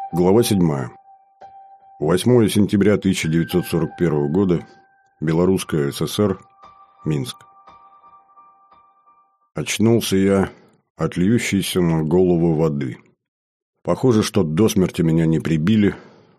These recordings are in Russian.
Глава 7. 8 сентября 1941 года. Белорусская ССР. Минск. Очнулся я от льющейся на голову воды. Похоже, что до смерти меня не прибили,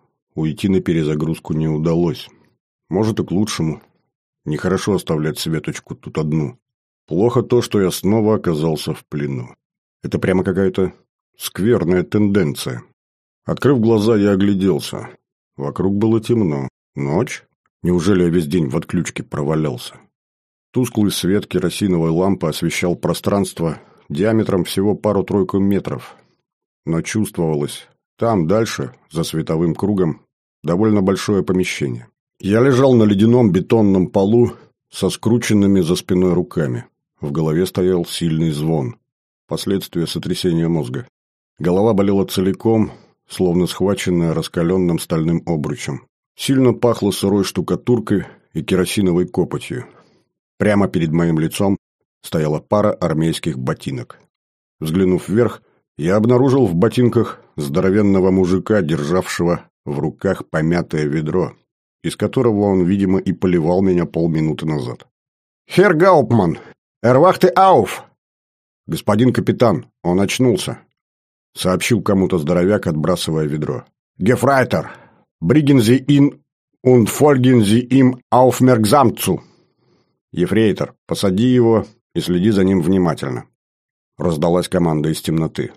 уйти на перезагрузку не удалось. Может, и к лучшему. Нехорошо оставлять Светочку тут одну. Плохо то, что я снова оказался в плену. Это прямо какая-то скверная тенденция. Открыв глаза, я огляделся. Вокруг было темно. Ночь? Неужели я весь день в отключке провалялся? Тусклый свет керосиновой лампы освещал пространство диаметром всего пару-тройку метров. Но чувствовалось, там дальше, за световым кругом, довольно большое помещение. Я лежал на ледяном бетонном полу со скрученными за спиной руками. В голове стоял сильный звон. Последствия сотрясения мозга. Голова болела целиком, словно схваченная раскаленным стальным обручем. Сильно пахло сырой штукатуркой и керосиновой копотью. Прямо перед моим лицом стояла пара армейских ботинок. Взглянув вверх, я обнаружил в ботинках здоровенного мужика, державшего в руках помятое ведро, из которого он, видимо, и поливал меня полминуты назад. «Херр Гауптман! Эрвахте ауф!» «Господин капитан, он очнулся», — сообщил кому-то здоровяк, отбрасывая ведро. «Гефрайтер! Бриген зи ин und folgen зи им aufmerksam zu!» «Ефрейтор, посади его и следи за ним внимательно», — раздалась команда из темноты.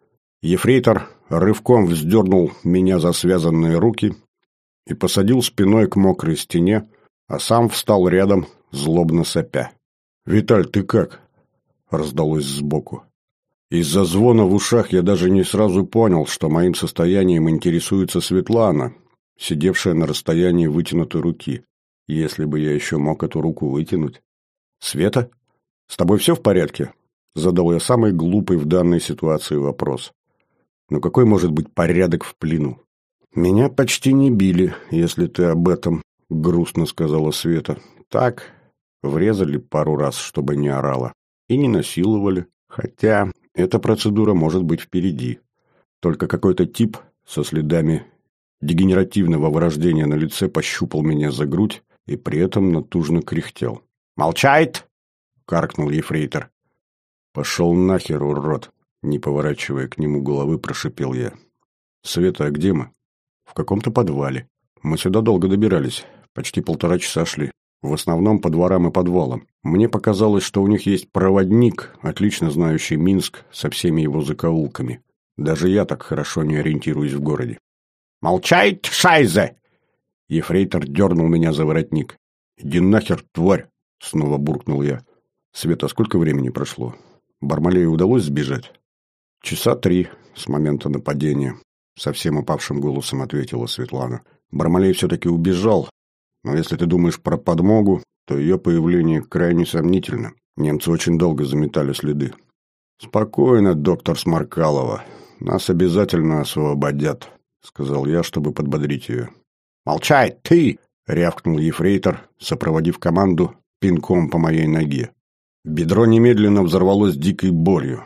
Ефрейтор рывком вздернул меня за связанные руки и посадил спиной к мокрой стене, а сам встал рядом, злобно сопя. «Виталь, ты как?» — раздалось сбоку. Из-за звона в ушах я даже не сразу понял, что моим состоянием интересуется Светлана, сидевшая на расстоянии вытянутой руки. Если бы я еще мог эту руку вытянуть. «Света, с тобой все в порядке?» — задал я самый глупый в данной ситуации вопрос. «Но какой может быть порядок в плену?» «Меня почти не били, если ты об этом», — грустно сказала Света. «Так, врезали пару раз, чтобы не орала. И не насиловали. Хотя эта процедура может быть впереди. Только какой-то тип со следами дегенеративного вырождения на лице пощупал меня за грудь и при этом натужно кряхтел. «Молчать!» — каркнул ефрейтор. «Пошел нахер, урод!» — не поворачивая к нему головы, прошипел я. «Света, а где мы?» «В каком-то подвале. Мы сюда долго добирались. Почти 1,5 часа шли. В основном по дворам и подвалам. Мне показалось, что у них есть проводник, отлично знающий Минск со всеми его закоулками. Даже я так хорошо не ориентируюсь в городе». «Молчать, шайзе!» Ефрейтор дернул меня за воротник. «Иди нахер, тварь!» — снова буркнул я. «Света, сколько времени прошло? Бармалею удалось сбежать?» 3 часа с момента нападения», — совсем упавшим голосом ответила Светлана. «Бармалей все-таки убежал, но если ты думаешь про подмогу, то ее появление крайне сомнительно. Немцы очень долго заметали следы». «Спокойно, доктор Сморкалова. Нас обязательно освободят», — сказал я, чтобы подбодрить ее. «Молчай, ты!» — рявкнул ефрейтор, сопроводив команду пинком по моей ноге. Бедро немедленно взорвалось дикой болью.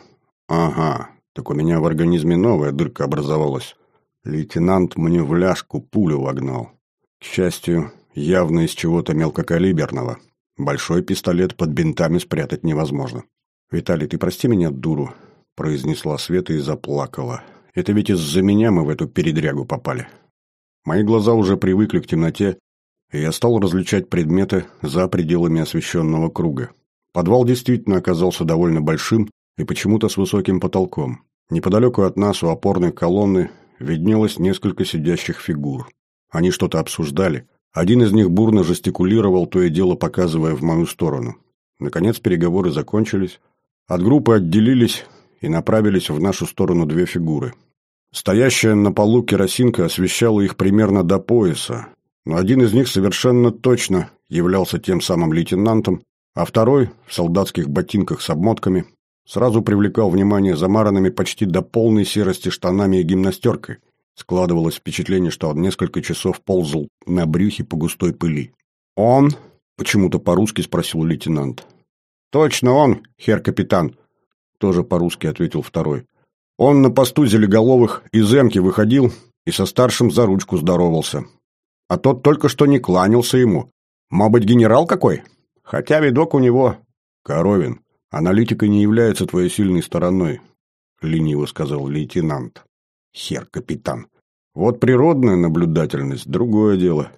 «Ага, так у меня в организме новая дырка образовалась. Лейтенант мне в ляжку пулю вогнал. К счастью, явно из чего-то мелкокалиберного. Большой пистолет под бинтами спрятать невозможно». «Виталий, ты прости меня, дуру», — произнесла Света и заплакала. «Это ведь из-за меня мы в эту передрягу попали». Мои глаза уже привыкли к темноте, и я стал различать предметы за пределами освещенного круга. Подвал действительно оказался довольно большим и почему-то с высоким потолком. Неподалеку от нас у опорной колонны виднелось несколько сидящих фигур. Они что-то обсуждали. Один из них бурно жестикулировал, то и дело показывая в мою сторону. Наконец переговоры закончились. От группы отделились и направились в нашу сторону 2 фигуры. Стоящая на полу керосинка освещала их примерно до пояса, но один из них совершенно точно являлся тем самым лейтенантом, а второй, в солдатских ботинках с обмотками, сразу привлекал внимание замаранными почти до полной серости штанами и гимнастеркой. Складывалось впечатление, что он несколько часов ползал на брюхе по густой пыли. «Он?» — почему-то по-русски спросил лейтенант. «Точно он, херр капитан», — тоже по-русски ответил второй. «Он на посту Зелеголовых из эмки выходил и со старшим за ручку здоровался. А тот только что не кланялся ему. Мал быть, генерал какой? Хотя видок у него... Коровин, аналитика не является твоей сильной стороной, лениво сказал лейтенант. Хер, капитан. Вот природная наблюдательность — другое дело.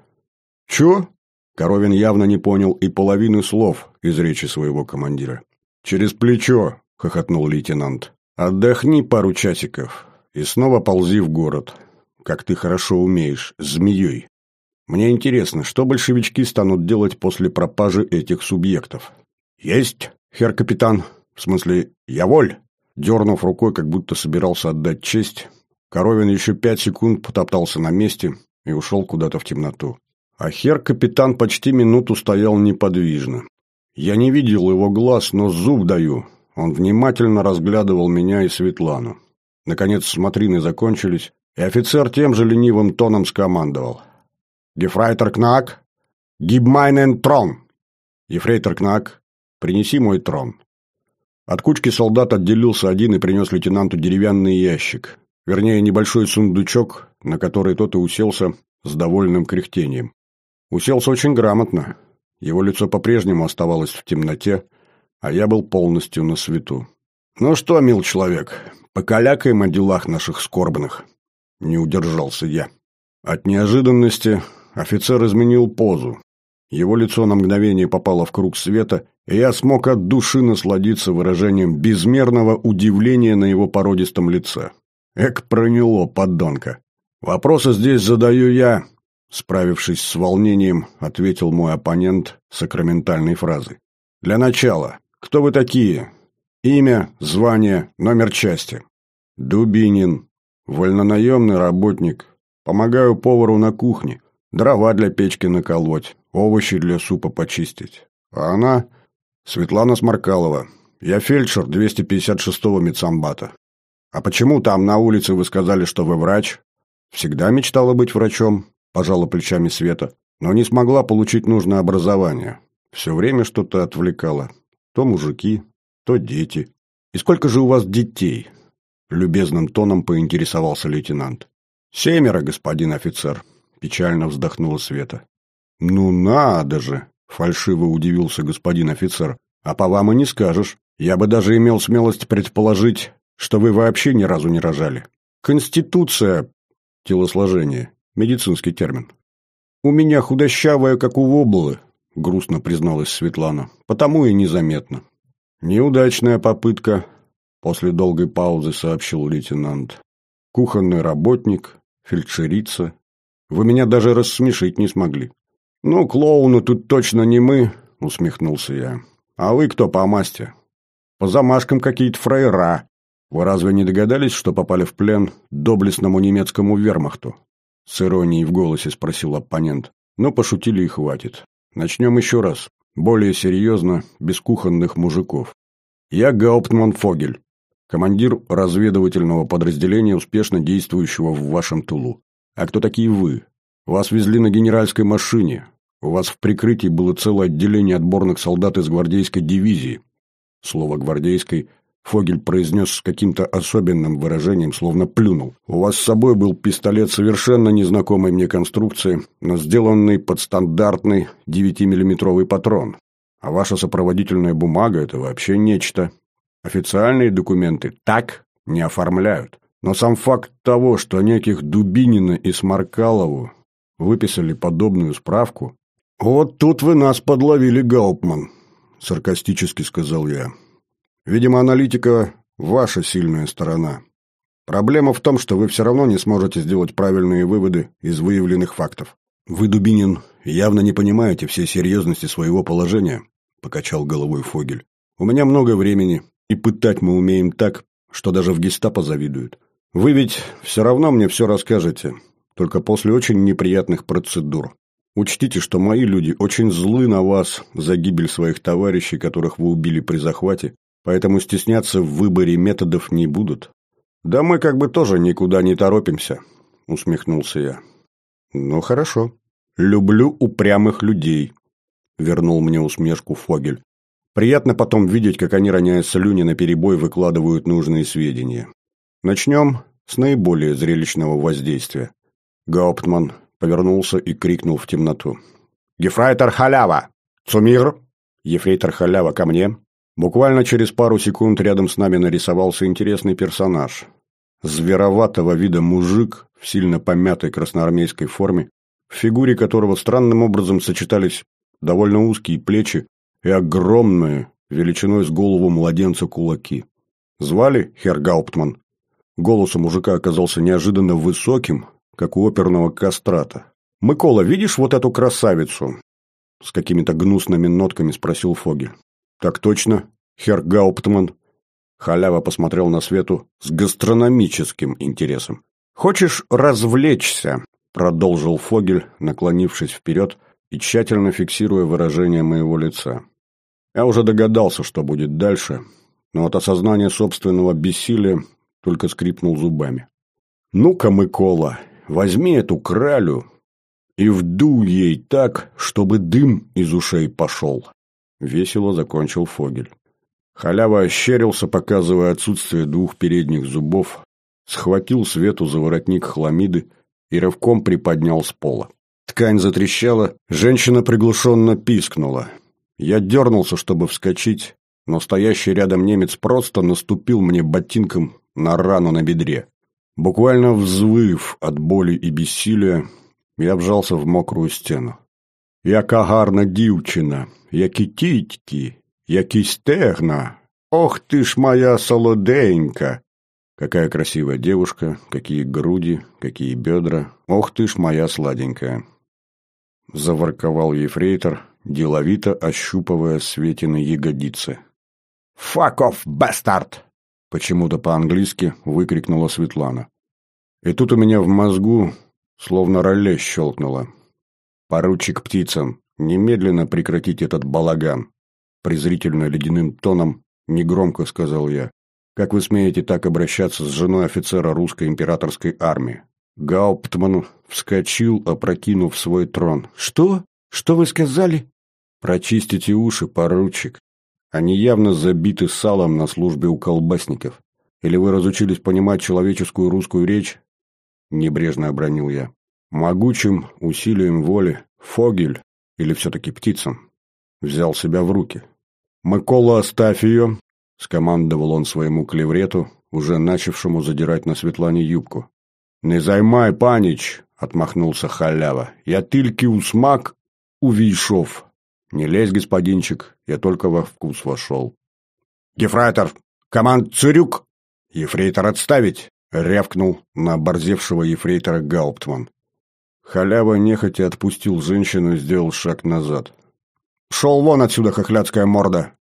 Чё? Коровин явно не понял и половины слов из речи своего командира. «Через плечо!» — хохотнул лейтенант. «Отдохни пару часиков и снова ползи в город, как ты хорошо умеешь, змеей. Мне интересно, что большевички станут делать после пропажи этих субъектов?» «Есть, хер капитан! В смысле, я воль!» Дернув рукой, как будто собирался отдать честь, Коровин еще 5 секунд потоптался на месте и ушел куда-то в темноту. А хер-капитан почти минуту стоял неподвижно. Я не видел его глаз, но зуб даю. Он внимательно разглядывал меня и Светлану. Наконец смотрины закончились, и офицер тем же ленивым тоном скомандовал. «Гефрейтор Кнак, гиб майнен трон!» «Ефрейтор Кнак, принеси мой трон». От кучки солдат отделился один и принес лейтенанту деревянный ящик. Вернее, небольшой сундучок, на который тот и уселся с довольным кряхтением. Уселся очень грамотно. Его лицо по-прежнему оставалось в темноте, а я был полностью на свету. «Ну что, мил человек, покалякаем о делах наших скорбных?» Не удержался я. От неожиданности офицер изменил позу. Его лицо на мгновение попало в круг света, и я смог от души насладиться выражением безмерного удивления на его породистом лице. Эк, проняло, подонка. «Вопросы здесь задаю я», — справившись с волнением, ответил мой оппонент сакраментальной фразой. «Для начала, кто вы такие? Имя, звание, номер части». «Дубинин. Вольнонаемный работник. Помогаю повару на кухне. Дрова для печки наколоть, овощи для супа почистить. А она — Светлана Сморкалова. Я фельдшер 256-го медсамбата. А почему там на улице вы сказали, что вы врач?» «Всегда мечтала быть врачом», — пожала плечами Света, но не смогла получить нужное образование. Все время что-то отвлекало. То мужики, то дети. «И сколько же у вас детей?» — любезным тоном поинтересовался лейтенант. «7, господин офицер», — печально вздохнула Света. «Ну надо же!» — фальшиво удивился господин офицер. «А по вам и не скажешь. Я бы даже имел смелость предположить, что вы вообще ни разу не рожали. Конституция, телосложение, медицинский термин. У меня худощавая, как у воблы», — грустно призналась Светлана. «Потому и незаметно». «Неудачная попытка», — после долгой паузы сообщил лейтенант. «Кухонный работник, фельдшерица. Вы меня даже рассмешить не смогли». «Ну, клоуны тут точно не мы», — усмехнулся я. «А вы кто по масти?» «По замашкам какие-то фраера. Вы разве не догадались, что попали в плен доблестному немецкому вермахту?» С иронией в голосе спросил оппонент. «Но пошутили и хватит. Начнем еще раз. Более серьезно, без кухонных мужиков. Я Гауптман Фогель, командир разведывательного подразделения, успешно действующего в вашем тылу. А кто такие вы? Вас везли на генеральской машине. У вас в прикрытии было целое отделение отборных солдат из гвардейской дивизии». Слово «гвардейской» Фогель произнес с каким-то особенным выражением, словно плюнул. «У вас с собой был пистолет совершенно незнакомой мне конструкции, но сделанный под стандартный 9-миллиметровый патрон. А ваша сопроводительная бумага – это вообще нечто. Официальные документы так не оформляют. Но сам факт того, что неких Дубинина и Сморкалову выписали подобную справку… «Вот тут вы нас подловили, Гауптман», – саркастически сказал я. «Видимо, аналитика – ваша сильная сторона. Проблема в том, что вы все равно не сможете сделать правильные выводы из выявленных фактов. Вы, Дубинин, явно не понимаете всей серьезности своего положения», – покачал головой Фогель. «У меня много времени, и пытать мы умеем так, что даже в гестапо завидуют. Вы ведь все равно мне все расскажете, только после очень неприятных процедур. Учтите, что мои люди очень злы на вас за гибель своих товарищей, которых вы убили при захвате, поэтому стесняться в выборе методов не будут». «Да мы как бы тоже никуда не торопимся», — усмехнулся я. «Ну хорошо. Люблю упрямых людей», — вернул мне усмешку Фогель. «Приятно потом видеть, как они, роняя слюни наперебой, выкладывают нужные сведения. Начнем с наиболее зрелищного воздействия. Гауптман повернулся и крикнул в темноту. «Гефрейтор Халява! Цумир!» «Ефрейтор Халява, ко мне!» Буквально через пару секунд рядом с нами нарисовался интересный персонаж. Звероватого вида мужик в сильно помятой красноармейской форме, в фигуре которого странным образом сочетались довольно узкие плечи и огромные, величиной с голову младенца, кулаки. Звали херр Гауптман. Голос у мужика оказался неожиданно высоким, как у оперного кастрата. «Микола, видишь вот эту красавицу?» С какими-то гнусными нотками спросил Фогель. «Так точно, херр Гауптман». Халява посмотрел на Свету с гастрономическим интересом. «Хочешь развлечься?» – продолжил Фогель, наклонившись вперед и тщательно фиксируя выражение моего лица. Я уже догадался, что будет дальше, но от осознания собственного бессилия только скрипнул зубами. «Ну-ка, Микола, возьми эту кралю и вдуй ей так, чтобы дым из ушей пошел», – весело закончил Фогель. Халява ощерился, показывая отсутствие двух передних зубов, схватил Свету за воротник хламиды и рывком приподнял с пола. Ткань затрещала, женщина приглушенно пискнула. Я дернулся, чтобы вскочить, но стоящий рядом немец просто наступил мне ботинком на рану на бедре. Буквально взвыв от боли и бессилия, я вжался в мокрую стену. «Яка гарна дівчина, які тітьки, які стегна! Ох ты ж моя солоденька! Какая красивая девушка, какие груди, какие бедра! Ох ты ж моя сладенькая!» Заворковал ефрейтор, деловито ощупывая Светины ягодицы. «Fuck off, bastard!» Почему-то по-английски выкрикнула Светлана. И тут у меня в мозгу словно реле щелкнуло. «Поручик Птицын, немедленно прекратить этот балаган!» Презрительно ледяным тоном негромко сказал я. «Как вы смеете так обращаться с женой офицера русской императорской армии?» Гауптман вскочил, опрокинув свой трон. «Что? Что вы сказали?» «Прочистите уши, поручик. Они явно забиты салом на службе у колбасников. Или вы разучились понимать человеческую русскую речь?» Небрежно обронил я. Могучим усилием воли Фогель, или все-таки Птицын, взял себя в руки. «Микола, оставь ее!» — скомандовал он своему клеврету, уже начавшему задирать на Светлане юбку. «Не займай, панич!» — отмахнулся Халява. «Я тільки у смак увійшов!» «Не лезь, господинчик, я только во вкус вошел». «Гефрейтор! Команд Цирюк!» «Ефрейтор отставить!» — рявкнул на оборзевшего ефрейтора Гауптман. Халява нехотя отпустил женщину и сделал шаг назад. «Шел вон отсюда, хохлядская морда!»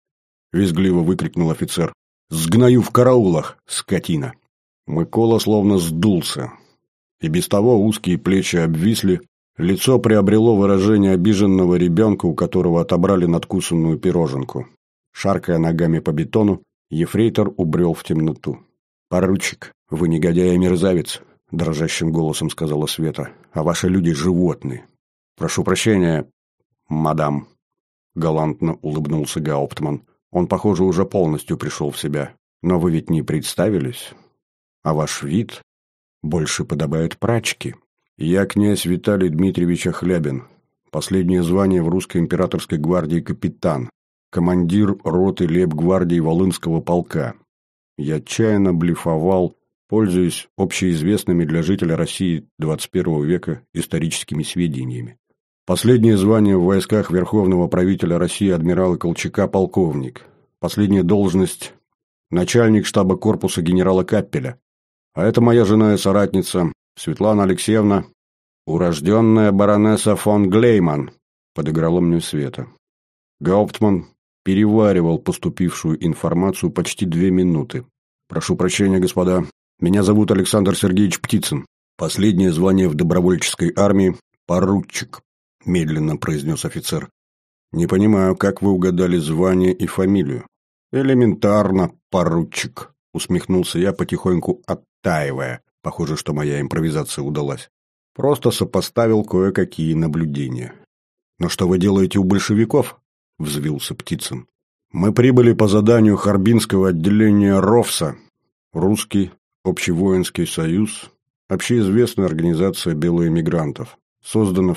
— визгливо выкрикнул офицер. «Сгною в караулах, скотина!» Микола словно сдулся. И без того узкие плечи обвисли, лицо приобрело выражение обиженного ребенка, у которого отобрали надкусанную пироженку. Шаркая ногами по бетону, ефрейтор убрел в темноту. «Поручик, вы негодяй и мерзавец!» — дрожащим голосом сказала Света. «А ваши люди — животные!» «Прошу прощения, мадам!» — галантно улыбнулся Гауптман. Он, похоже, уже полностью пришел в себя. «Но вы ведь не представились, а ваш вид больше подобает прачке». «Я князь Виталий Дмитриевич Охлябин. Последнее звание в русской императорской гвардии капитан. Командир роты лейб-гвардии Волынского полка». Я отчаянно блефовал, пользуясь общеизвестными для жителя России 21 века историческими сведениями. Последнее звание в войсках Верховного правителя России адмирала Колчака полковник. Последняя должность – начальник штаба корпуса генерала Каппеля. А это моя жена и соратница Светлана Алексеевна, урожденная баронесса фон Глейман, подыграла мне Света. Гауптман переваривал поступившую информацию почти 2 минуты. «Прошу прощения, господа. Меня зовут Александр Сергеевич Птицын. Последнее звание в добровольческой армии – поручик», – медленно произнес офицер. «Не понимаю, как вы угадали звание и фамилию?» «Элементарно, поручик», – усмехнулся я, потихоньку оттаивая. Похоже, что моя импровизация удалась. Просто сопоставил кое-какие наблюдения. «Но что вы делаете у большевиков?» – взвился Птицын. «Мы прибыли по заданию Харбинского отделения РОВСа, Русский общевоинский союз, общеизвестная организация белых эмигрантов, создана в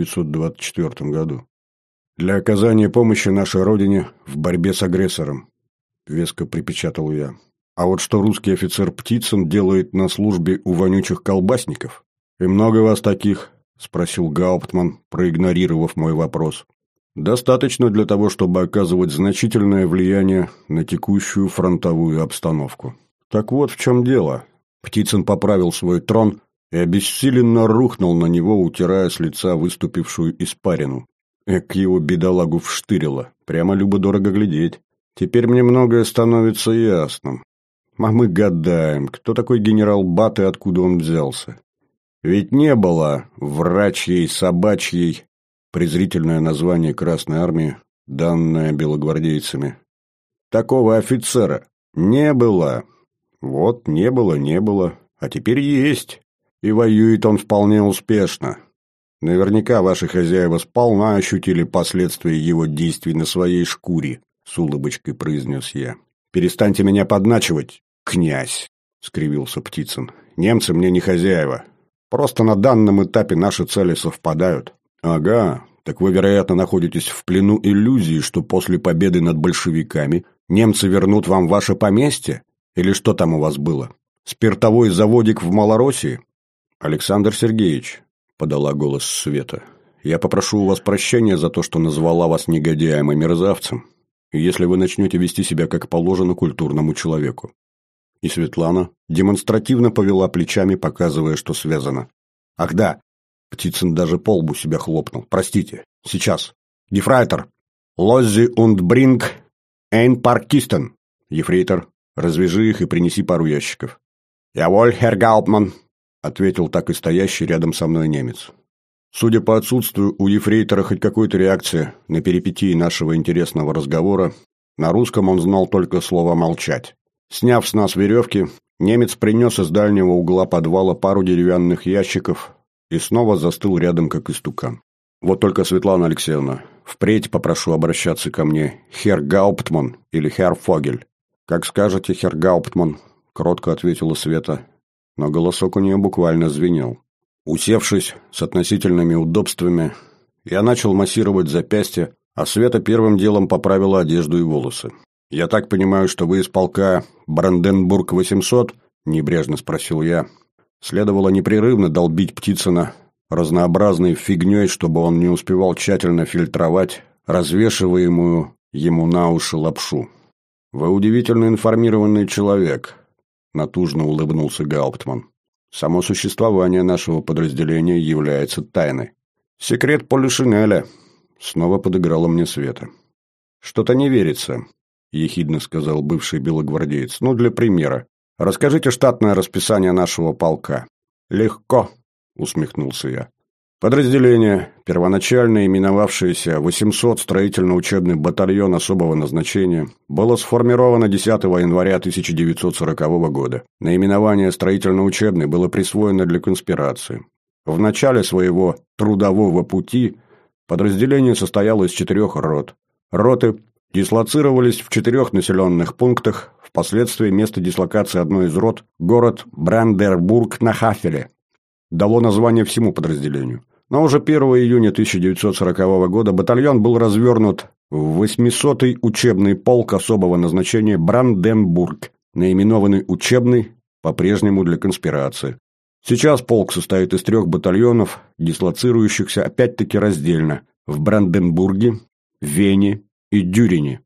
1924 году. Для оказания помощи нашей родине в борьбе с агрессором, веско припечатал я. А вот что русский офицер Птицын делает на службе у вонючих колбасников? И много вас таких? Спросил Гауптман, проигнорировав мой вопрос. Достаточно для того, чтобы оказывать значительное влияние на текущую фронтовую обстановку. Так вот в чем дело. Птицын поправил свой трон и обессиленно рухнул на него, утирая с лица выступившую испарину. Эк, его бедолагу вштырило. Прямо любо-дорого глядеть. Теперь мне многое становится ясным. А мы гадаем, кто такой генерал Бат и откуда он взялся. Ведь не было врачьей собачьей, презрительное название Красной Армии, данное белогвардейцами. Такого офицера не было. Вот не было, а теперь есть. И воюет он вполне успешно. Наверняка ваши хозяева сполна ощутили последствия его действий на своей шкуре, с улыбочкой произнес я. Перестаньте меня подначивать, князь, скривился Птицын. Немцы мне не хозяева. Просто на данном этапе наши цели совпадают. Ага, так вы, вероятно, находитесь в плену иллюзии, что после победы над большевиками немцы вернут вам ваше поместье? Или что там у вас было? Спиртовой заводик в Малороссии? Александр Сергеевич, подала голос Света, я попрошу у вас прощения за то, что назвала вас негодяем и мерзавцем, если вы начнете вести себя как положено культурному человеку. И Светлана демонстративно повела плечами, показывая, что связано. Ах да, Птицын даже по лбу себя хлопнул. Простите, сейчас. Гефрейтор, Лоззи und bring ein paar Kisten. Ефрейтор, развяжи их и принеси пару ящиков. Jawohl, Herr Гауптман, ответил так и стоящий рядом со мной немец. Судя по отсутствию у ефрейтора хоть какой-то реакции на перипетии нашего интересного разговора, на русском он знал только слово «молчать». Сняв с нас веревки, немец принес из дальнего угла подвала пару деревянных ящиков и снова застыл рядом, как истукан. Вот только, Светлана Алексеевна, впредь попрошу обращаться ко мне Herr Гауптман или Herr Фогель. Как скажете, Herr Гауптман, кротко ответила Света, но голосок у нее буквально звенел. Усевшись с относительными удобствами, я начал массировать запястье, а Света первым делом поправила одежду и волосы. «Я так понимаю, что вы из полка Бранденбург-800?» – небрежно спросил я. Следовало непрерывно долбить Птицына разнообразной фигней, чтобы он не успевал тщательно фильтровать развешиваемую ему на уши лапшу. «Вы удивительно информированный человек», – натужно улыбнулся Гауптман. «Само существование нашего подразделения является тайной». «Секрет Полишинеля», – снова подыграла мне Света. «Что-то не верится», – ехидно сказал бывший белогвардеец. «Ну, для примера. Расскажите штатное расписание нашего полка». «Легко», – усмехнулся я. Подразделение, первоначально именовавшееся 800 строительно-учебный батальон особого назначения, было сформировано 10 января 1940 года. Наименование «строительно-учебный» было присвоено для конспирации. В начале своего трудового пути подразделение состояло из 4 рот. Роты дислоцировались в 4 населенных пунктах, впоследствии место дислокации одной из рот – город Бранденбург на Хафеле. Дало название всему подразделению. Но уже 1 июня 1940 года батальон был развернут в 800-й учебный полк особого назначения Бранденбург, наименованный учебный по-прежнему для конспирации. Сейчас полк состоит из 3 батальонов, дислоцирующихся опять-таки раздельно в Бранденбурге, Вене и Дюрине.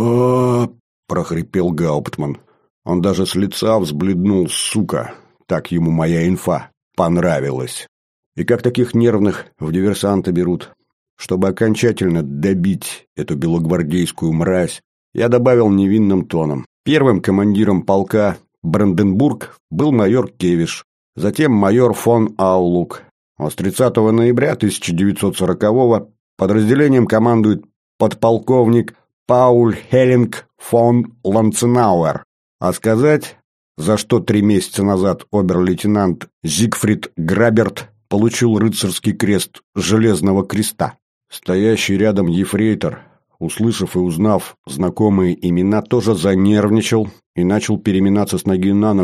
Прохрипел Гауптман. Он даже с лица взбледнул, сука. Так ему моя инфа понравилась. И как таких нервных в диверсанты берут? Чтобы окончательно добить эту белогвардейскую мразь, я добавил невинным тоном. Первым командиром полка Бранденбург был майор Кевиш, затем майор фон Аулук. А с 30 ноября 1940-го подразделением командует подполковник Пауль Хеллинг фон Ланценауэр. А сказать, за что 3 месяца назад обер-лейтенант Зигфрид Граберт получил рыцарский крест Железного Креста. Стоящий рядом ефрейтор, услышав и узнав знакомые имена, тоже занервничал и начал переминаться с ноги на ногу,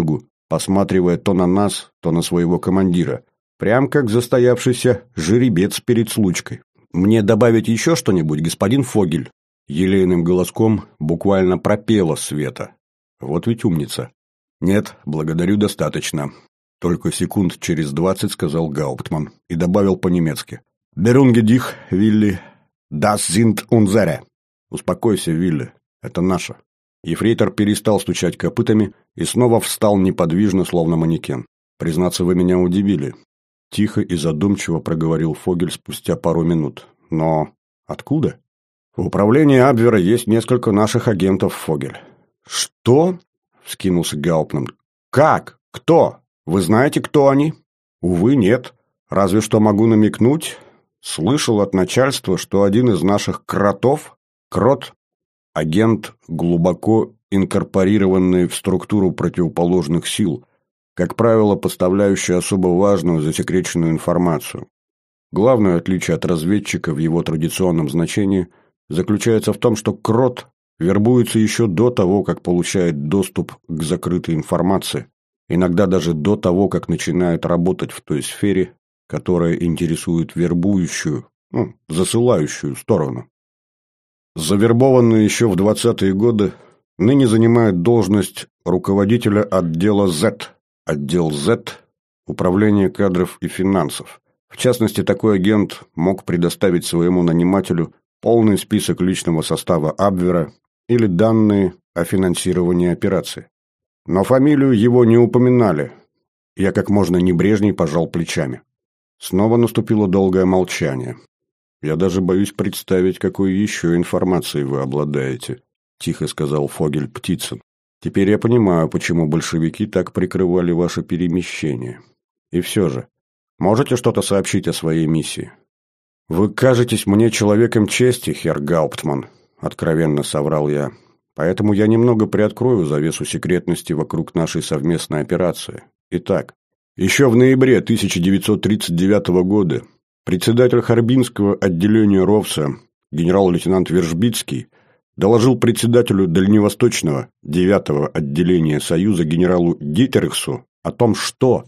посматривая то на нас, то на своего командира. Прям как застоявшийся жеребец перед случкой. «Мне добавить еще что-нибудь, господин Фогель?» Елейным голоском буквально пропела Света. Вот ведь умница. «Нет, благодарю, достаточно», — только секунд через 20 сказал Гауптман и добавил по-немецки. «Берунге дих, Вилли, das sind unsere». «Успокойся, Вилли, это наше». Ефрейтор перестал стучать копытами и снова встал неподвижно, словно манекен. «Признаться, вы меня удивили», — тихо и задумчиво проговорил Фогель спустя пару минут. «Но откуда?» «В управлении Абвера есть несколько наших агентов, Фогель». «Что?» — вскинулся Гауптман. «Как? Кто? Вы знаете, кто они?» «Увы, нет. Разве что могу намекнуть. Слышал от начальства, что один из наших кротов, крот, агент, глубоко инкорпорированный в структуру противоположных сил, как правило, поставляющий особо важную засекреченную информацию. Главное отличие от разведчика в его традиционном значении заключается в том, что крот вербуется еще до того, как получает доступ к закрытой информации, иногда даже до того, как начинает работать в той сфере, которая интересует вербующую, засылающую сторону. Завербованный еще в 20-е годы, ныне занимает должность руководителя отдела Z, отдел Z – Управление кадров и финансов. В частности, такой агент мог предоставить своему нанимателю полный список личного состава Абвера или данные о финансировании операции. Но фамилию его не упоминали. Я как можно небрежней пожал плечами. Снова наступило долгое молчание. «Я даже боюсь представить, какой еще информацией вы обладаете», – тихо сказал Фогель Птицын. «Теперь я понимаю, почему большевики так прикрывали ваше перемещение. И все же, можете что-то сообщить о своей миссии?» «Вы кажетесь мне человеком чести, херр Гауптман», – откровенно соврал я. «Поэтому я немного приоткрою завесу секретности вокруг нашей совместной операции. Итак, еще в ноябре 1939 года председатель Харбинского отделения РОВСа генерал-лейтенант Вержбицкий доложил председателю Дальневосточного 9-го отделения Союза генералу Гитерихсу о том, что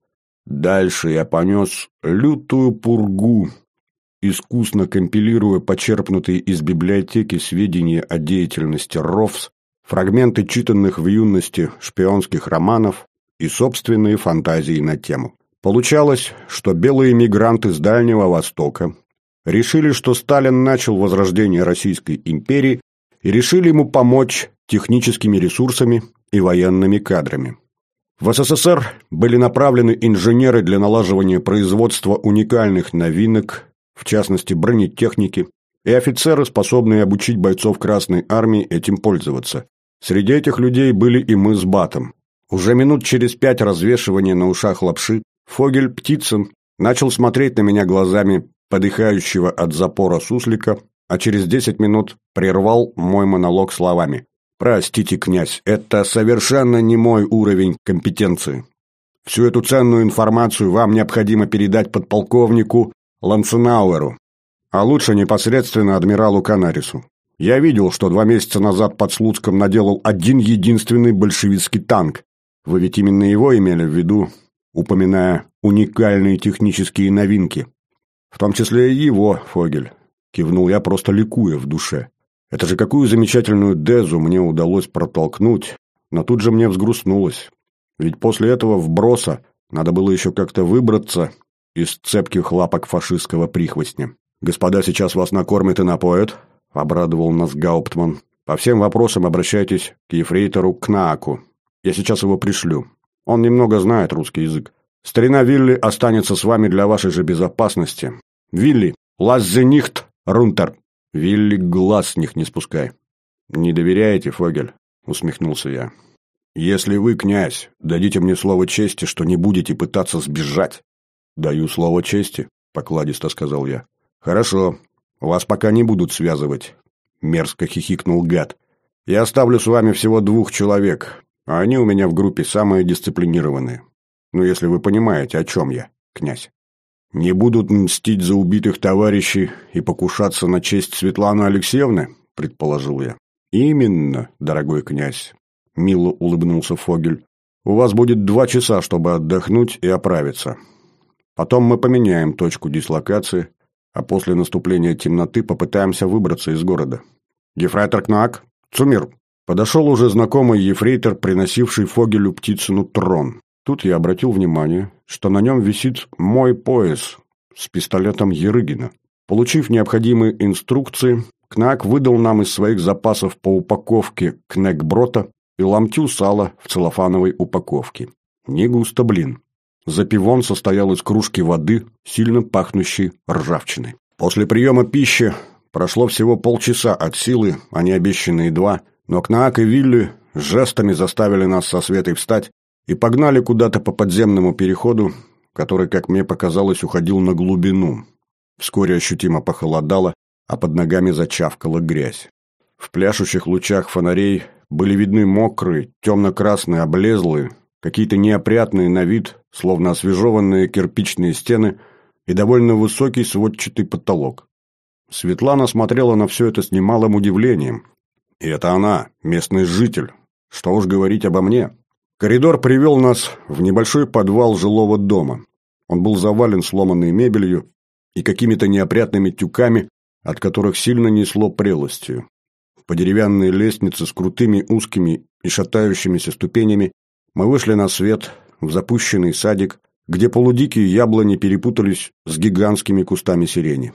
дальше я понес лютую пургу, искусно компилируя почерпнутые из библиотеки сведения о деятельности РОВС, фрагменты читанных в юности шпионских романов и собственные фантазии на тему. Получалось, что белые мигранты с Дальнего Востока решили, что Сталин начал возрождение Российской империи и решили ему помочь техническими ресурсами и военными кадрами. В СССР были направлены инженеры для налаживания производства уникальных новинок, в частности бронетехники, и офицеры, способные обучить бойцов Красной Армии этим пользоваться. Среди этих людей были и мы с Батом. Уже минут через 5 развешивания на ушах лапши Фогель Птицын начал смотреть на меня глазами подыхающего от запора суслика, а через 10 минут прервал мой монолог словами: «Простите, князь, это совершенно не мой уровень компетенции. Всю эту ценную информацию вам необходимо передать подполковнику Ланценауэру, а лучше непосредственно адмиралу Канарису. Я видел, что 2 месяца назад под Слуцком наделал один единственный большевистский танк. Вы ведь именно его имели в виду, упоминая уникальные технические новинки. В том числе и его, Фогель», — кивнул я, просто ликуя в душе. Это же какую замечательную дезу мне удалось протолкнуть, но тут же мне взгрустнулось. Ведь после этого вброса надо было еще как-то выбраться из цепких лапок фашистского прихвостня. «Господа сейчас вас накормят и напоят», — обрадовал нас Гауптман. «По всем вопросам обращайтесь к ефрейтору Кнааку. Я сейчас его пришлю. Он немного знает русский язык. Старина Вилли останется с вами для вашей же безопасности. Вилли, лаззе нихт, рунтер». «Вилли, глаз с них не спускай». «Не доверяете, Фогель?» — усмехнулся я. «Если вы, князь, дадите мне слово чести, что не будете пытаться сбежать». «Даю слово чести», — покладисто сказал я. «Хорошо, вас пока не будут связывать», — мерзко хихикнул гад. «Я оставлю с вами всего 2 человек, а они у меня в группе самые дисциплинированные. Ну, если вы понимаете, о чем я, князь. Не будут мстить за убитых товарищей и покушаться на честь Светланы Алексеевны?» – предположил я. «Именно, дорогой князь», – мило улыбнулся Фогель. У вас будет 2 часа, чтобы отдохнуть и оправиться. Потом мы поменяем точку дислокации, а после наступления темноты попытаемся выбраться из города. Ефрейтор Кнаак, Цумир!» Подошел уже знакомый ефрейтор, приносивший Фогелю Птицыну трон. Тут я обратил внимание, что на нем висит мой пояс с пистолетом Ерыгина. Получив необходимые инструкции, Кнаак выдал нам из своих запасов по упаковке кнекброта и ломтю сала в целлофановой упаковке. Не густо, блин. Запивон состоял из кружки воды, сильно пахнущей ржавчиной. После приема пищи прошло всего полчаса от силы, а не обещанные 2, но Кнаак и Вилли жестами заставили нас со Светой встать и погнали куда-то по подземному переходу, который, как мне показалось, уходил на глубину. Вскоре ощутимо похолодало, а под ногами зачавкала грязь. В пляшущих лучах фонарей были видны мокрые, темно-красные, облезлые, какие-то неопрятные на вид, словно освежеванные кирпичные стены и довольно высокий сводчатый потолок. Светлана смотрела на все это с немалым удивлением. И это она, местный житель. Что уж говорить обо мне. Коридор привел нас в небольшой подвал жилого дома. Он был завален сломанной мебелью и какими-то неопрятными тюками, от которых сильно несло прелостью. По деревянной лестнице с крутыми, узкими и шатающимися ступенями мы вышли на свет, в запущенный садик, где полудикие яблони перепутались с гигантскими кустами сирени.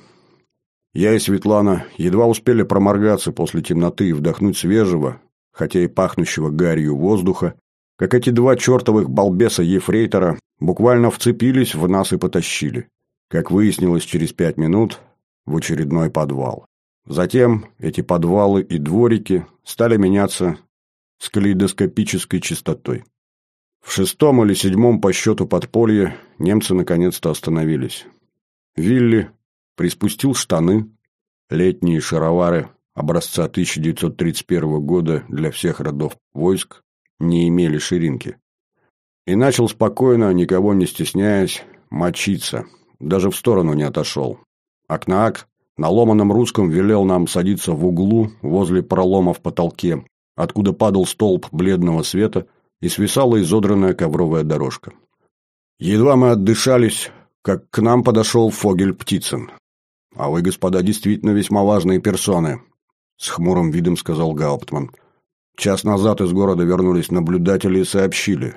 Я и Светлана едва успели проморгаться после темноты и вдохнуть свежего, хотя и пахнущего гарью воздуха, как эти 2 чертовых балбеса-ефрейтора буквально вцепились в нас и потащили. Как выяснилось через 5 минут, в очередной подвал. Затем эти подвалы и дворики стали меняться с калейдоскопической частотой. В 6-м или 7-м по счету подполье немцы наконец-то остановились. Вилли приспустил штаны, летние шаровары образца 1931 года для всех родов войск не имели ширинки. И начал спокойно, никого не стесняясь, мочиться, даже в сторону не отошел. А Кнаак на ломаном русском велел нам садиться в углу возле пролома в потолке, откуда падал столб бледного света и свисала изодранная ковровая дорожка. Едва мы отдышались, как к нам подошел Фогель Птицын. «А вы, господа, действительно весьма важные персоны», — с хмурым видом сказал Гауптман. «Час назад из города вернулись наблюдатели и сообщили.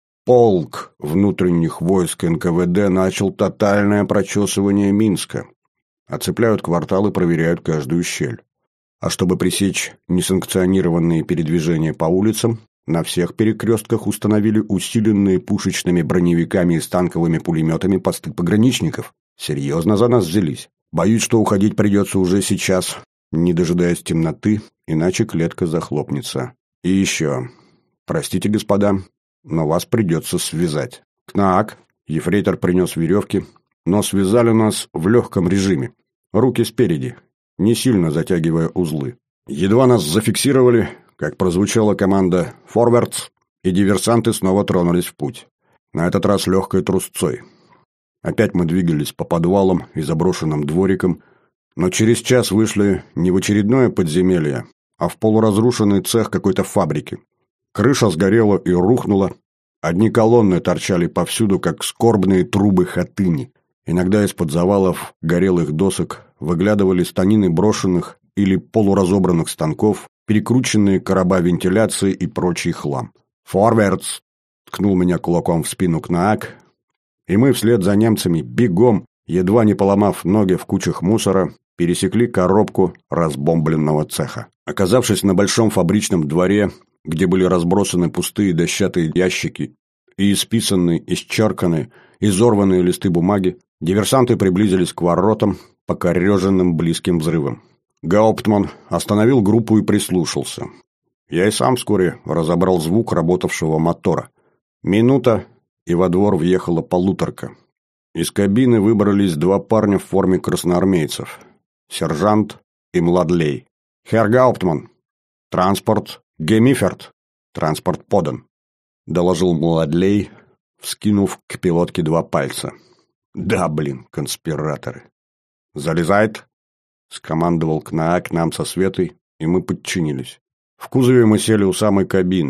Полк внутренних войск НКВД начал тотальное прочесывание Минска. Оцепляют кварталы, проверяют каждую щель. А чтобы пресечь несанкционированные передвижения по улицам, на всех перекрестках установили усиленные пушечными броневиками и станковыми пулеметами посты пограничников. Серьезно за нас взялись. Боюсь, что уходить придется уже сейчас, не дожидаясь темноты, иначе клетка захлопнется. И еще. Простите, господа, но вас придется связать. Кнаак, ефрейтор принес веревки, но связали нас в легком режиме. Руки спереди, не сильно затягивая узлы. Едва нас зафиксировали, как прозвучала команда «Форвардс», и диверсанты снова тронулись в путь. На этот раз легкой трусцой. Опять мы двигались по подвалам и заброшенным дворикам, но через час вышли не в очередное подземелье, а в полуразрушенный цех какой-то фабрики. Крыша сгорела и рухнула, одни колонны торчали повсюду, как скорбные трубы хатыни. Иногда из-под завалов горелых досок выглядывали станины брошенных или полуразобранных станков, перекрученные короба вентиляции и прочий хлам. «Форвардс!» — ткнул меня кулаком в спину Кнаак, и мы вслед за немцами бегом, едва не поломав ноги в кучах мусора, пересекли коробку разбомбленного цеха. Оказавшись на большом фабричном дворе, где были разбросаны пустые дощатые ящики и исписанные, исчерканные, изорванные листы бумаги, диверсанты приблизились к воротам, покореженным близким взрывом. Гауптман остановил группу и прислушался. Я и сам вскоре разобрал звук работавшего мотора. Минута, и во двор въехала полуторка. Из кабины выбрались 2 парня в форме красноармейцев. Сержант и Младлей. «Херр Гауптман! Транспорт гемиферт! Транспорт подан!» — доложил Младлей, вскинув к пилотке 2 пальца. «Да, блин, конспираторы!» «Залезает!» — скомандовал Кнаак нам со Светой, и мы подчинились. В кузове мы сели у самой кабины.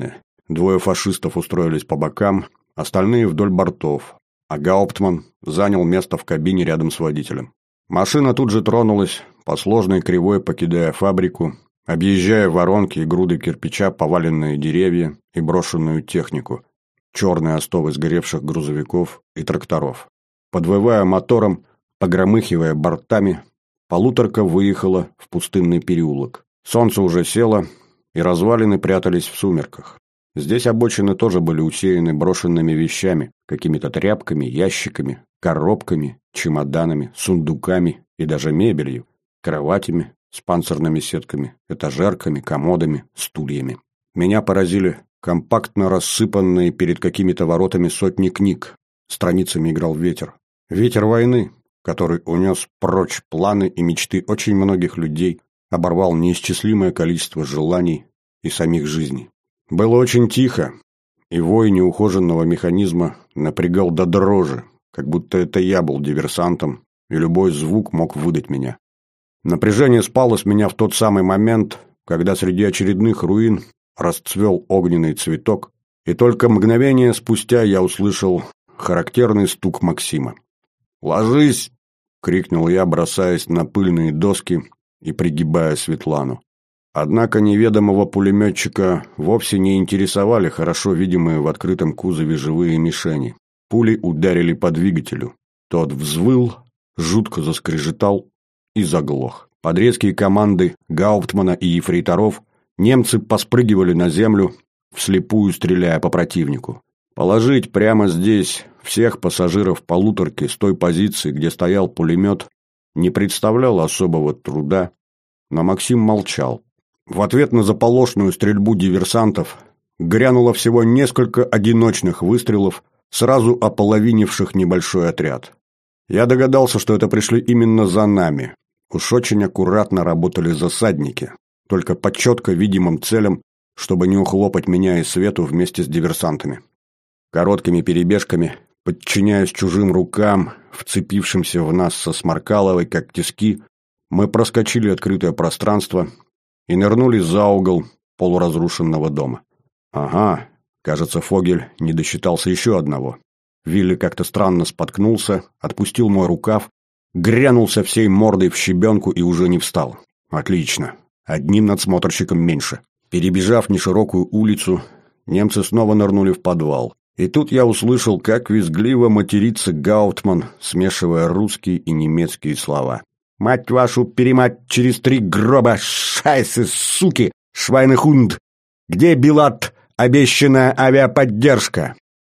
2 фашистов устроились по бокам, остальные вдоль бортов, а Гауптман занял место в кабине рядом с водителем. Машина тут же тронулась, по сложной кривой покидая фабрику, объезжая воронки и груды кирпича, поваленные деревья и брошенную технику, черные остовы сгоревших грузовиков и тракторов. Подвывая мотором, погромыхивая бортами, полуторка выехала в пустынный переулок. Солнце уже село, и развалины прятались в сумерках. Здесь обочины тоже были усеяны брошенными вещами, какими-то тряпками, ящиками, коробками, чемоданами, сундуками и даже мебелью, кроватями с панцирными сетками, этажерками, комодами, стульями. Меня поразили компактно рассыпанные перед какими-то воротами сотни книг. Страницами играл ветер. Ветер войны, который унес прочь планы и мечты очень многих людей, оборвал неисчислимое количество желаний и самих жизней. Было очень тихо, и вой неухоженного механизма напрягал до дрожи, как будто это я был диверсантом, и любой звук мог выдать меня. Напряжение спало с меня в тот самый момент, когда среди очередных руин расцвел огненный цветок, и только мгновение спустя я услышал характерный стук Максима. «Ложись!» — крикнул я, бросаясь на пыльные доски и пригибая Светлану. Однако неведомого пулеметчика вовсе не интересовали хорошо видимые в открытом кузове живые мишени. Пули ударили по двигателю. Тот взвыл, жутко заскрежетал и заглох. Под резкие команды Гауптмана и ефрейторов немцы поспрыгивали на землю, вслепую стреляя по противнику. Положить прямо здесь всех пассажиров полуторки с той позиции, где стоял пулемет, не представляло особого труда, но Максим молчал. В ответ на заполошную стрельбу диверсантов грянуло всего несколько одиночных выстрелов, сразу ополовинивших небольшой отряд. Я догадался, что это пришли именно за нами. Уж очень аккуратно работали засадники, только по четко видимым целям, чтобы не ухлопать меня и Свету вместе с диверсантами. Короткими перебежками, подчиняясь чужим рукам, вцепившимся в нас со Сморкаловой, как тиски, мы проскочили открытое пространство и нырнули за угол полуразрушенного дома. Ага, кажется, Фогель не досчитался еще одного. Вилли как-то странно споткнулся, отпустил мой рукав, грянулся всей мордой в щебенку и уже не встал. Отлично, одним надсмотрщиком меньше. Перебежав неширокую улицу, немцы снова нырнули в подвал. И тут я услышал, как визгливо матерится Гауптман, смешивая русские и немецкие слова. «Мать вашу, перемать через 3 гроба, шайсы, суки, швайнехунд! Где Билат, обещанная авиаподдержка?»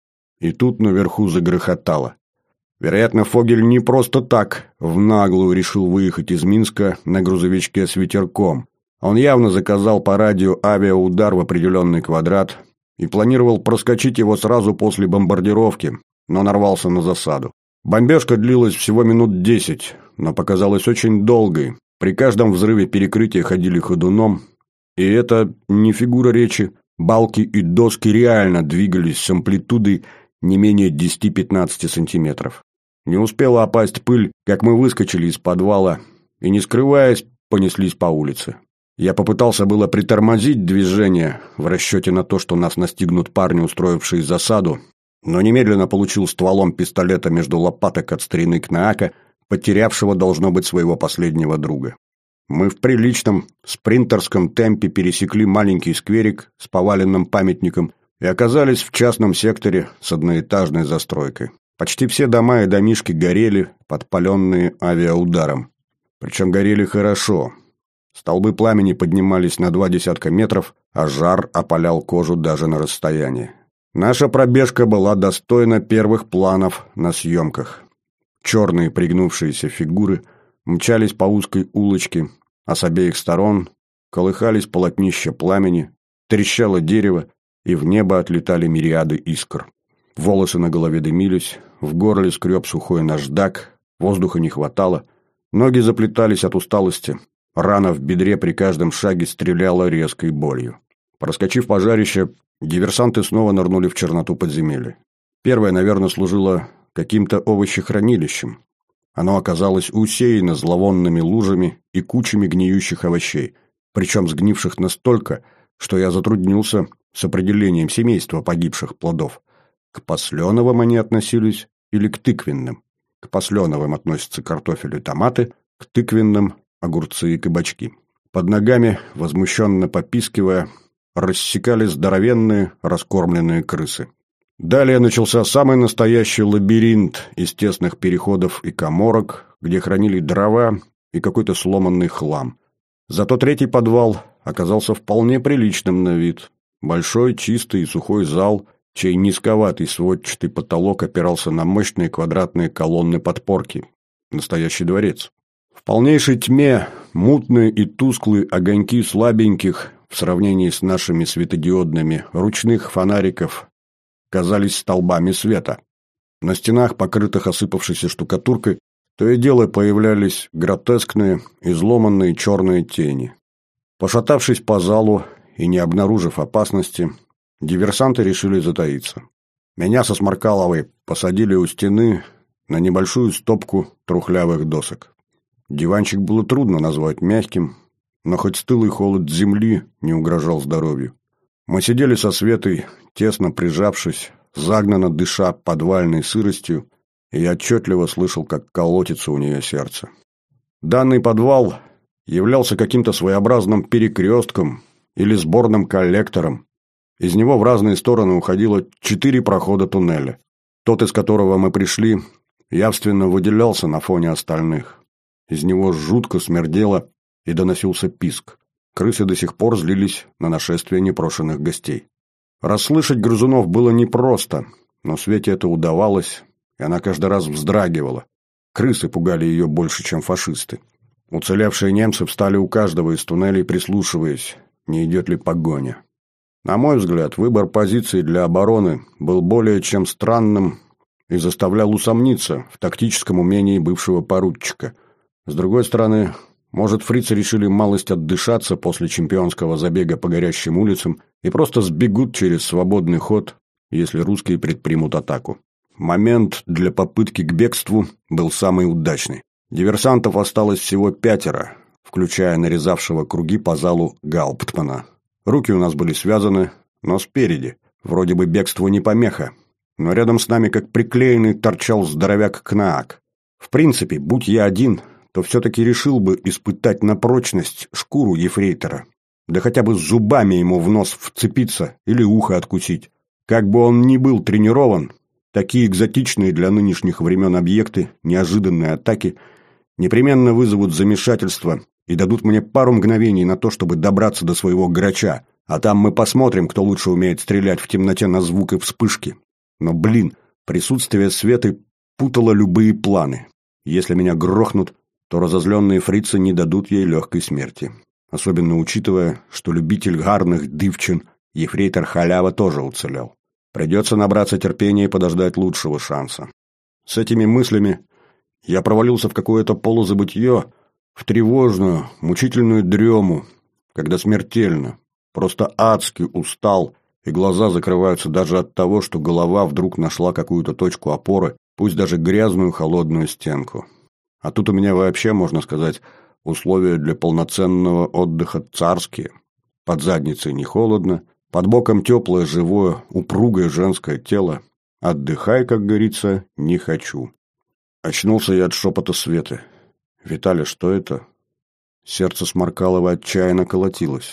И тут наверху загрохотало. Вероятно, Фогель не просто так в наглую решил выехать из Минска на грузовичке с ветерком. Он явно заказал по радио авиаудар в определенный квадрат и планировал проскочить его сразу после бомбардировки, но нарвался на засаду. Бомбежка длилась всего минут 10, но показалась очень долгой. При каждом взрыве перекрытия ходили ходуном, и это не фигура речи. Балки и доски реально двигались с амплитудой не менее 10-15 сантиметров. Не успела опасть пыль, как мы выскочили из подвала и, не скрываясь, понеслись по улице. Я попытался было притормозить движение в расчете на то, что нас настигнут парни, устроившие засаду, но немедленно получил стволом пистолета между лопаток от старины Кнаака, потерявшего, должно быть, своего последнего друга. Мы в приличном спринтерском темпе пересекли маленький скверик с поваленным памятником и оказались в частном секторе с одноэтажной застройкой. Почти все дома и домишки горели, подпаленные авиаударом. Причем горели хорошо. Столбы пламени поднимались на 20 метров, а жар опалял кожу даже на расстоянии. Наша пробежка была достойна первых планов на съемках. Черные пригнувшиеся фигуры мчались по узкой улочке, а с обеих сторон колыхались полотнища пламени, трещало дерево, и в небо отлетали мириады искр. Волосы на голове дымились, в горле скреб сухой наждак, воздуха не хватало, ноги заплетались от усталости, рана в бедре при каждом шаге стреляла резкой болью. Проскочив пожарище, диверсанты снова нырнули в черноту подземелья. Первое, наверное, служило каким-то овощехранилищем. Оно оказалось усеяно зловонными лужами и кучами гниющих овощей, причем сгнивших настолько, что я затруднился с определением семейства погибших плодов. К посленовым они относились или к тыквенным. К посленовым относятся картофель и томаты, к тыквенным – огурцы и кабачки. Под ногами, возмущенно попискивая, рассекали здоровенные раскормленные крысы. Далее начался самый настоящий лабиринт из тесных переходов и каморок, где хранили дрова и какой-то сломанный хлам. Зато третий подвал оказался вполне приличным на вид. Большой, чистый и сухой зал, чей низковатый сводчатый потолок опирался на мощные квадратные колонны-подпорки. Настоящий дворец. В полнейшей тьме мутные и тусклые огоньки слабеньких, в сравнении с нашими светодиодными, ручных фонариков, казались столбами света. На стенах, покрытых осыпавшейся штукатуркой, то и дело появлялись гротескные, изломанные черные тени. Пошатавшись по залу и не обнаружив опасности, диверсанты решили затаиться. Меня со Сморкаловой посадили у стены на небольшую стопку трухлявых досок. Диванчик было трудно назвать мягким, но хоть стылый холод земли не угрожал здоровью. Мы сидели со Светой, тесно прижавшись, загнанно дыша подвальной сыростью, и я отчетливо слышал, как колотится у нее сердце. Данный подвал являлся каким-то своеобразным перекрестком или сборным коллектором. Из него в разные стороны уходило 4 прохода туннеля. Тот, из которого мы пришли, явственно выделялся на фоне остальных. Из него жутко смердело и доносился писк. Крысы до сих пор злились на нашествие непрошенных гостей. Расслышать грызунов было непросто, но Свете это удавалось, и она каждый раз вздрагивала. Крысы пугали ее больше, чем фашисты. Уцелевшие немцы встали у каждого из туннелей, прислушиваясь, не идет ли погоня. На мой взгляд, выбор позиций для обороны был более чем странным и заставлял усомниться в тактическом умении бывшего поручика. С другой стороны, может, фрицы решили малость отдышаться после чемпионского забега по горящим улицам и просто сбегут через свободный ход, если русские предпримут атаку. Момент для попытки к бегству был самый удачный. Диверсантов осталось всего 5, включая нарезавшего круги по залу Гауптмана. Руки у нас были связаны, но спереди. Вроде бы бегству не помеха. Но рядом с нами, как приклеенный, торчал здоровяк Кнаак. В принципе, будь я один, то все-таки решил бы испытать на прочность шкуру ефрейтора. Да хотя бы зубами ему в нос вцепиться или ухо откусить. Как бы он ни был тренирован, такие экзотичные для нынешних времен объекты, неожиданные атаки, непременно вызовут замешательство и дадут мне пару мгновений на то, чтобы добраться до своего грача, а там мы посмотрим, кто лучше умеет стрелять в темноте на звук и вспышки. Но, присутствие Светы путало любые планы. Если меня грохнут, то разозленные фрицы не дадут ей легкой смерти. Особенно учитывая, что любитель гарных дивчин ефрейтор Халява тоже уцелел. Придется набраться терпения и подождать лучшего шанса. С этими мыслями я провалился в какое-то полузабытье, в тревожную, мучительную дрему, когда смертельно, просто адски устал, и глаза закрываются даже от того, что голова вдруг нашла какую-то точку опоры, пусть даже грязную холодную стенку. А тут у меня вообще, можно сказать, условия для полноценного отдыха царские. Под задницей не холодно, под боком теплое, живое, упругое женское тело. Отдыхай, как говорится, не хочу. Очнулся я от шепота Светы. «Виталя, что это?» Сердце Сморкалова отчаянно колотилось.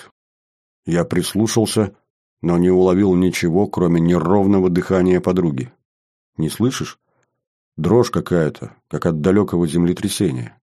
Я прислушался, но не уловил ничего, кроме неровного дыхания подруги. «Не слышишь? Дрожь какая-то, как от далекого землетрясения».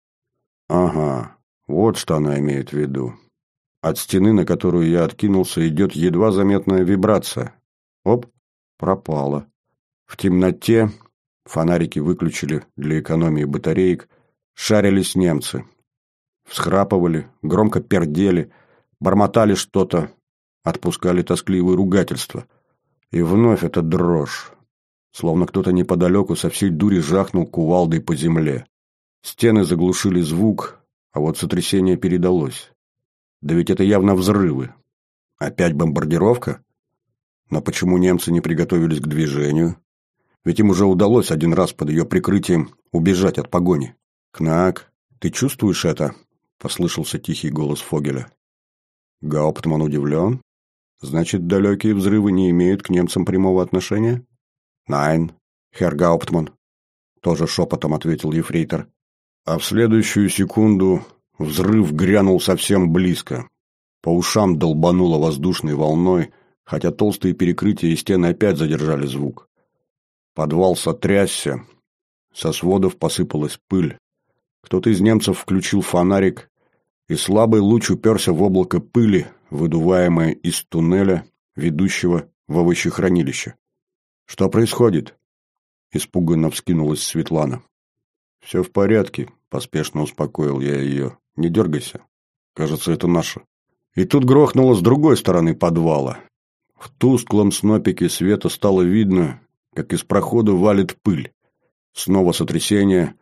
«Ага, вот что она имеет в виду. От стены, на которую я откинулся, идет едва заметная вибрация. Оп, пропала. В темноте, фонарики выключили для экономии батареек, шарились немцы. Всхрапывали, громко пердели, бормотали что-то, отпускали тоскливые ругательства. И вновь эта дрожь. Словно кто-то неподалеку со всей дури жахнул кувалдой по земле. Стены заглушили звук, а вот сотрясение передалось. Да ведь это явно взрывы. Опять бомбардировка? Но почему немцы не приготовились к движению? Ведь им уже удалось один раз под ее прикрытием убежать от погони. «Кнаак, ты чувствуешь это?» — послышался тихий голос Фогеля. Гауптман удивлен. Значит, далекие взрывы не имеют к немцам прямого отношения? Найн, Херр Гауптман, тоже шепотом ответил ефрейтор. А в следующую секунду взрыв грянул совсем близко. По ушам долбануло воздушной волной, хотя толстые перекрытия и стены опять задержали звук. Подвал сотрясся, со сводов посыпалась пыль. Кто-то из немцев включил фонарик, и слабый луч уперся в облако пыли, выдуваемое из туннеля, ведущего в овощехранилище. «Что происходит?» – испуганно вскинулась Светлана. «Все в порядке», – поспешно успокоил я ее. «Не дергайся. Кажется, это наше». И тут грохнуло с другой стороны подвала. В тусклом снопике света стало видно, как из прохода валит пыль. Снова сотрясение,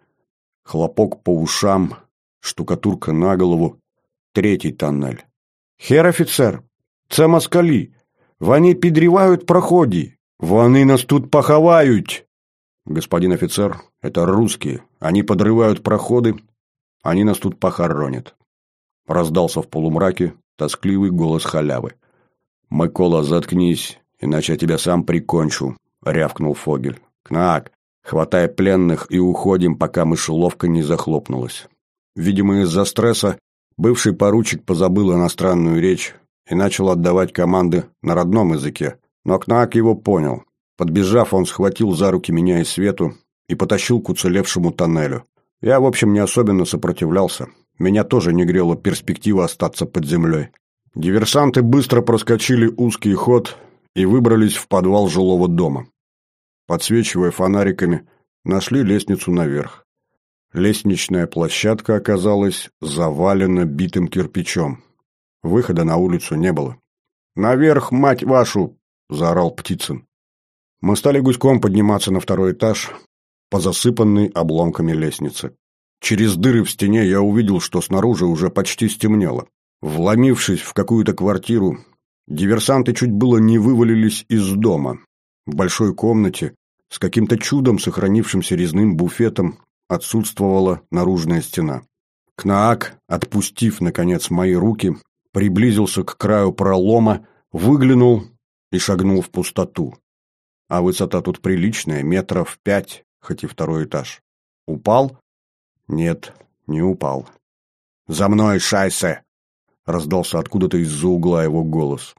хлопок по ушам, штукатурка на голову, третий тоннель. «Хер офицер, це москалі! Вони підривають проходи! Вони нас тут поховають!» «Господин офицер, это русские. Они подрывают проходы, они нас тут похоронят!» Раздался в полумраке тоскливый голос халявы. «Микола, заткнись, иначе я тебя сам прикончу!» — рявкнул Фогель. «Кнак, хватай пленных и уходим, пока мышеловка не захлопнулась». Видимо, из-за стресса бывший поручик позабыл иностранную речь и начал отдавать команды на родном языке. Но Кнак его понял. Подбежав, он схватил за руки меня и Свету и потащил к уцелевшему тоннелю. Я, в общем, не особенно сопротивлялся. Меня тоже не грела перспектива остаться под землей. Диверсанты быстро проскочили узкий ход и выбрались в подвал жилого дома. Подсвечивая фонариками, нашли лестницу наверх. Лестничная площадка оказалась завалена битым кирпичом. Выхода на улицу не было. «Наверх, мать вашу!» – заорал Птицын. Мы стали гуськом подниматься на второй этаж по засыпанной обломками лестнице. Через дыры в стене я увидел, что снаружи уже почти стемнело. Вломившись в какую-то квартиру, диверсанты чуть было не вывалились из дома. В большой комнате с каким-то чудом сохранившимся резным буфетом отсутствовала наружная стена. Кнаак, отпустив, наконец, мои руки, приблизился к краю пролома, выглянул и шагнул в пустоту. А высота тут приличная, 5 метров, хоть и второй этаж. Упал? Нет, не упал. «За мной, шайсе!» — раздался откуда-то из-за угла его голос.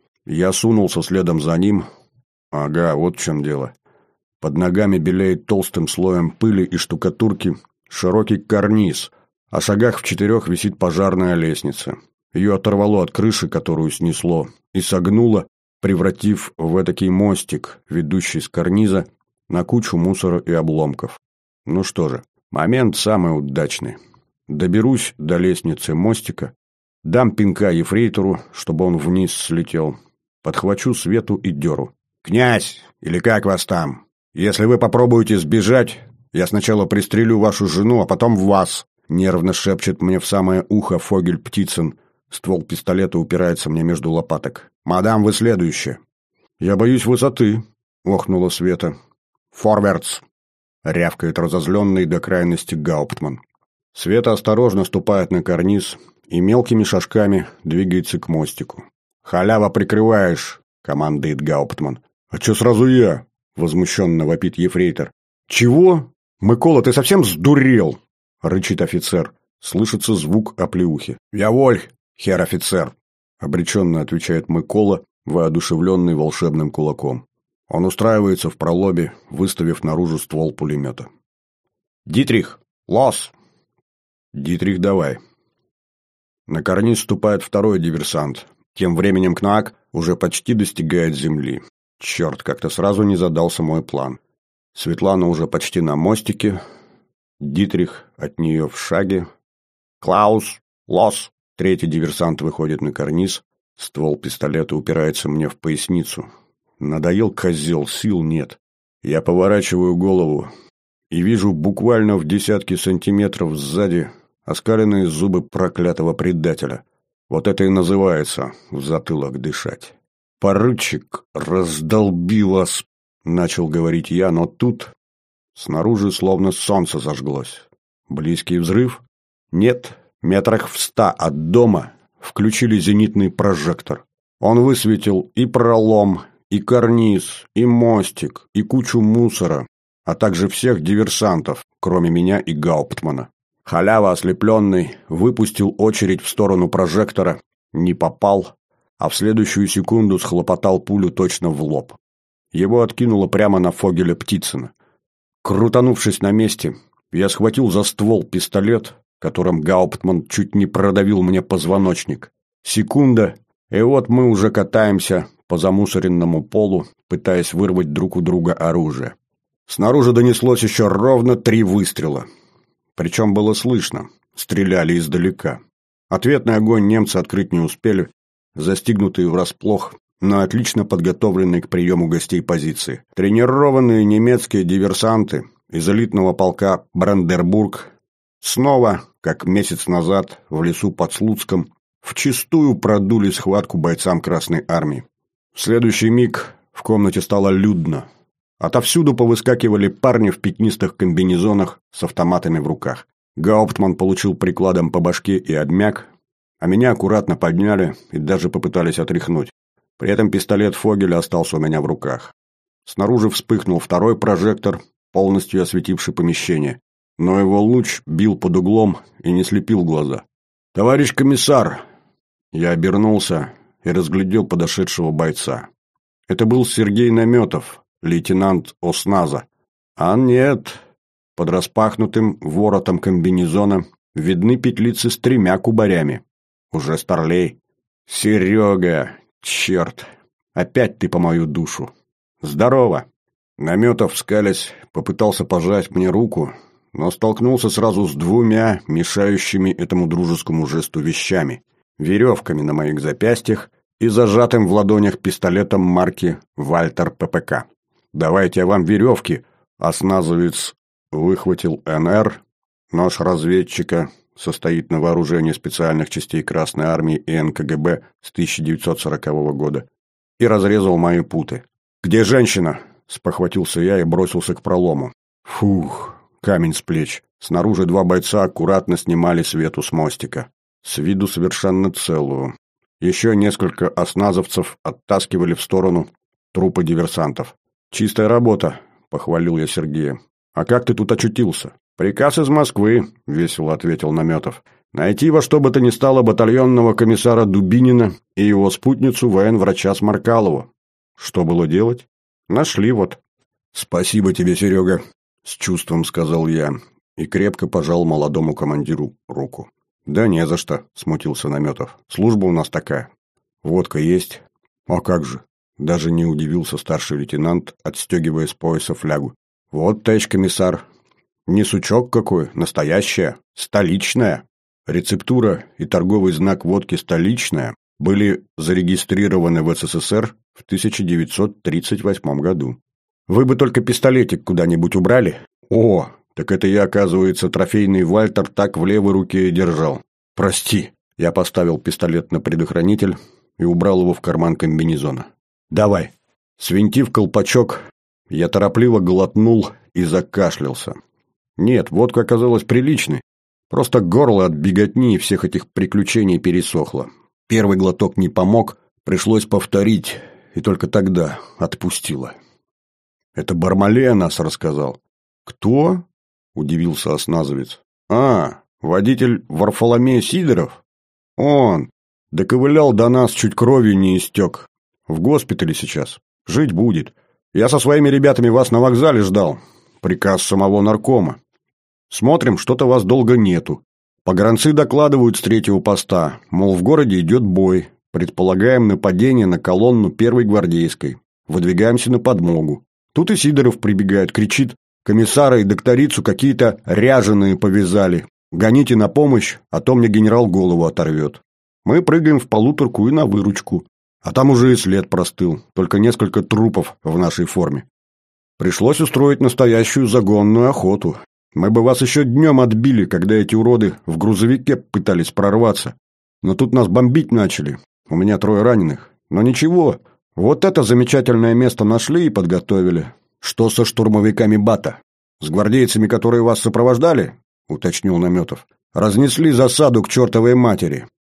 Я сунулся следом за ним. Ага, вот в чем дело. Под ногами белеет толстым слоем пыли и штукатурки широкий карниз, а шагах в 4 висит пожарная лестница. Ее оторвало от крыши, которую снесло, и согнуло, превратив в этакий мостик, ведущий с карниза, на кучу мусора и обломков. Ну что же, момент самый удачный. Доберусь до лестницы мостика, дам пинка ефрейтору, чтобы он вниз слетел, подхвачу Свету и Деру. «Князь, или как вас там? Если вы попробуете сбежать, я сначала пристрелю вашу жену, а потом вас!» Нервно шепчет мне в самое ухо Фогель Птицын. Ствол пистолета упирается мне между лопаток. «Мадам, вы следующая». «Я боюсь высоты», — охнула Света. «Форвардс», — рявкает разозленный до крайности Гауптман. Света осторожно ступает на карниз и мелкими шажками двигается к мостику. «Халява прикрываешь», — командует Гауптман. «А чё сразу я?» — возмущенно вопит ефрейтор. «Чего? Микола, ты совсем сдурел?» — рычит офицер. Слышится звук оплеухи. «Я воль, хер офицер», — обреченно отвечает Микола, воодушевленный волшебным кулаком. Он устраивается в пролобе, выставив наружу ствол пулемета. «Дитрих! Лос!» «Дитрих, давай!» На карниз ступает второй диверсант. Тем временем Кнаак уже почти достигает земли. Черт, как-то сразу не задался мой план. Светлана уже почти на мостике. Дитрих от нее в шаге. «Клаус! Лос!» Третий диверсант выходит на карниз. Ствол пистолета упирается мне в поясницу. Надоел козел, сил нет. Я поворачиваю голову и вижу буквально в десятки сантиметров сзади оскаленные зубы проклятого предателя. Вот это и называется в затылок дышать. «Поручик, раздолби вас!» — начал говорить я, но тут снаружи словно солнце зажглось. Близкий взрыв? Нет, метрах в 100 от дома включили зенитный прожектор. Он высветил и пролом, и карниз, и мостик, и кучу мусора, а также всех диверсантов, кроме меня и Гауптмана. Халява, ослепленный, выпустил очередь в сторону прожектора, не попал, а в следующую секунду схлопотал пулю точно в лоб. Его откинуло прямо на Фогеля Птицына. Крутанувшись на месте, я схватил за ствол пистолет, которым Гауптман чуть не продавил мне позвоночник. Секунда, и вот мы уже катаемся по замусоренному полу, пытаясь вырвать друг у друга оружие. Снаружи донеслось еще ровно 3 выстрела. Причем было слышно, стреляли издалека. Ответный огонь немцы открыть не успели, застигнутые врасплох, но отлично подготовленные к приему гостей позиции. Тренированные немецкие диверсанты из элитного полка «Брандербург» снова, как месяц назад в лесу под Слуцком, вчистую продули схватку бойцам Красной Армии. В следующий миг в комнате стало людно. Отовсюду повыскакивали парни в пятнистых комбинезонах с автоматами в руках. Гауптман получил прикладом по башке и обмяк, а меня аккуратно подняли и даже попытались отряхнуть. При этом пистолет Фогеля остался у меня в руках. Снаружи вспыхнул второй прожектор, полностью осветивший помещение, но его луч бил под углом и не слепил глаза. «Товарищ комиссар!» Я обернулся и разглядел подошедшего бойца. Это был Сергей Наметов, лейтенант ОСНАЗа. А нет, под распахнутым воротом комбинезона видны петлицы с 3 кубарями. Уже старлей. «Серега! Черт! Опять ты по мою душу! Здорово!» Наметов, скалясь, попытался пожать мне руку, но столкнулся сразу с 2 мешающими этому дружескому жесту вещами: веревками на моих запястьях и зажатым в ладонях пистолетом марки «Вальтер ППК». «Давайте я вам веревки!» Осназовец выхватил НР, нож разведчика, состоит на вооружении специальных частей Красной Армии и НКГБ с 1940 года, и разрезал мои путы. «Где женщина?» – спохватился я и бросился к пролому. Фух, камень с плеч. Снаружи 2 бойца аккуратно снимали Свету с мостика. С виду совершенно целую. Еще несколько осназовцев оттаскивали в сторону трупы диверсантов. «Чистая работа», – похвалил я Сергея. «А как ты тут очутился?» «Приказ из Москвы», – весело ответил Наметов. «Найти во что бы то ни стало батальонного комиссара Дубинина и его спутницу военврача Сморкалову». «Что было делать?» «Нашли вот». «Спасибо тебе, Серега», – с чувством сказал я и крепко пожал молодому командиру руку. «Да не за что», – смутился Наметов. «Служба у нас такая. Водка есть?» «А как же?» – даже не удивился старший лейтенант, отстегивая с пояса флягу. «Вот, товарищ комиссар. Не сучок какой, настоящая, столичная». Рецептура и торговый знак водки «Столичная» были зарегистрированы в СССР в 1938 году. «Вы бы только пистолетик куда-нибудь убрали?» «О, так это я, оказывается, трофейный Вальтер так в левой руке и держал. Прости». Я поставил пистолет на предохранитель и убрал его в карман комбинезона. «Давай». Свинтив колпачок, я торопливо глотнул и закашлялся. Нет, водка оказалась приличной. Просто горло от беготни и всех этих приключений пересохло. Первый глоток не помог, пришлось повторить, и только тогда отпустило. «Это Бармалей о нас рассказал». «Кто?» – удивился осназовец. «А, водитель Варфоломей Сидоров? Он доковылял до нас, чуть кровью не истек. В госпитале сейчас. Жить будет. Я со своими ребятами вас на вокзале ждал. Приказ самого наркома. Смотрим, что-то вас долго нету. Погранцы докладывают с 3-го поста, мол, в городе идет бой. Предполагаем нападение на колонну 1-й гвардейской. Выдвигаемся на подмогу. Тут и Сидоров прибегает, кричит: комиссара и докторицу какие-то ряженые повязали. Гоните на помощь, а то мне генерал голову оторвет. Мы прыгаем в полуторку и на выручку. А там уже и след простыл, только несколько трупов в нашей форме. Пришлось устроить настоящую загонную охоту. Мы бы вас еще днем отбили, когда эти уроды в грузовике пытались прорваться. Но тут нас бомбить начали. У меня 3 раненых. Но ничего, вот это замечательное место нашли и подготовили. Что со штурмовиками БАТа? С гвардейцами, которые вас сопровождали? Уточнил Наметов. Разнесли засаду к чертовой матери.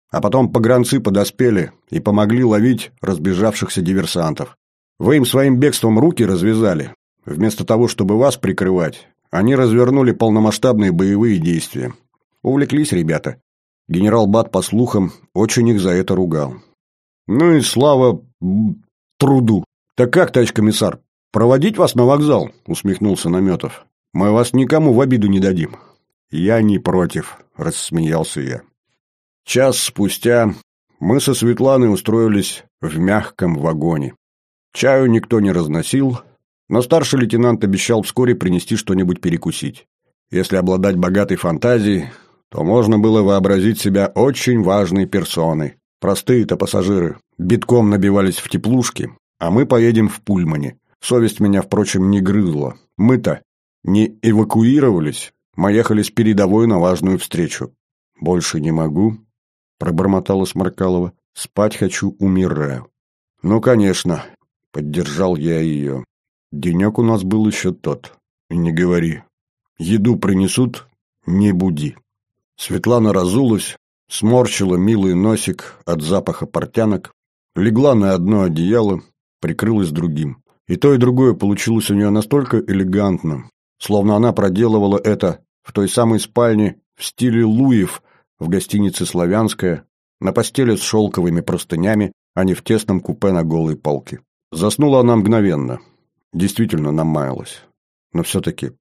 А потом погранцы подоспели и помогли ловить разбежавшихся диверсантов. Вы им своим бегством руки развязали. Вместо того, чтобы вас прикрывать, они развернули полномасштабные боевые действия. Увлеклись ребята. Генерал Бат, по слухам, очень их за это ругал. Ну и слава труду. Так как, товарищ комиссар, проводить вас на вокзал? Усмехнулся Наметов. Мы вас никому в обиду не дадим. Я не против, рассмеялся я. Час спустя мы со Светланой устроились в мягком вагоне. Чаю никто не разносил, но старший лейтенант обещал вскоре принести что-нибудь перекусить. Если обладать богатой фантазией, то можно было вообразить себя очень важной персоной. Простые-то пассажиры битком набивались в теплушки, а мы поедем в Пульмане. Совесть меня, впрочем, не грызла. Мы-то не эвакуировались, мы ехали с передовой на важную встречу. «Больше не могу», — пробормотала Сморкалова. «Спать хочу, умираю». «Ну, конечно», — поддержал я ее. «Денек у нас был еще тот. И не говори. Еду принесут, не буди». Светлана разулась, сморщила милый носик от запаха портянок, легла на одно одеяло, прикрылась другим. И то, и другое получилось у нее настолько элегантно, словно она проделывала это в той самой спальне в стиле Луев в гостинице «Славянская», на постели с шелковыми простынями, а не в тесном купе на голой полке. Заснула она мгновенно. Действительно намаялась. Но все-таки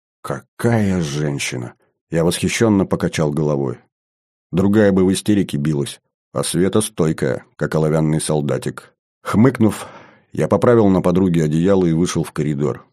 какая женщина! Я восхищенно покачал головой. Другая бы в истерике билась, а Света стойкая, как оловянный солдатик. Хмыкнув, я поправил на подруге одеяло и вышел в коридор.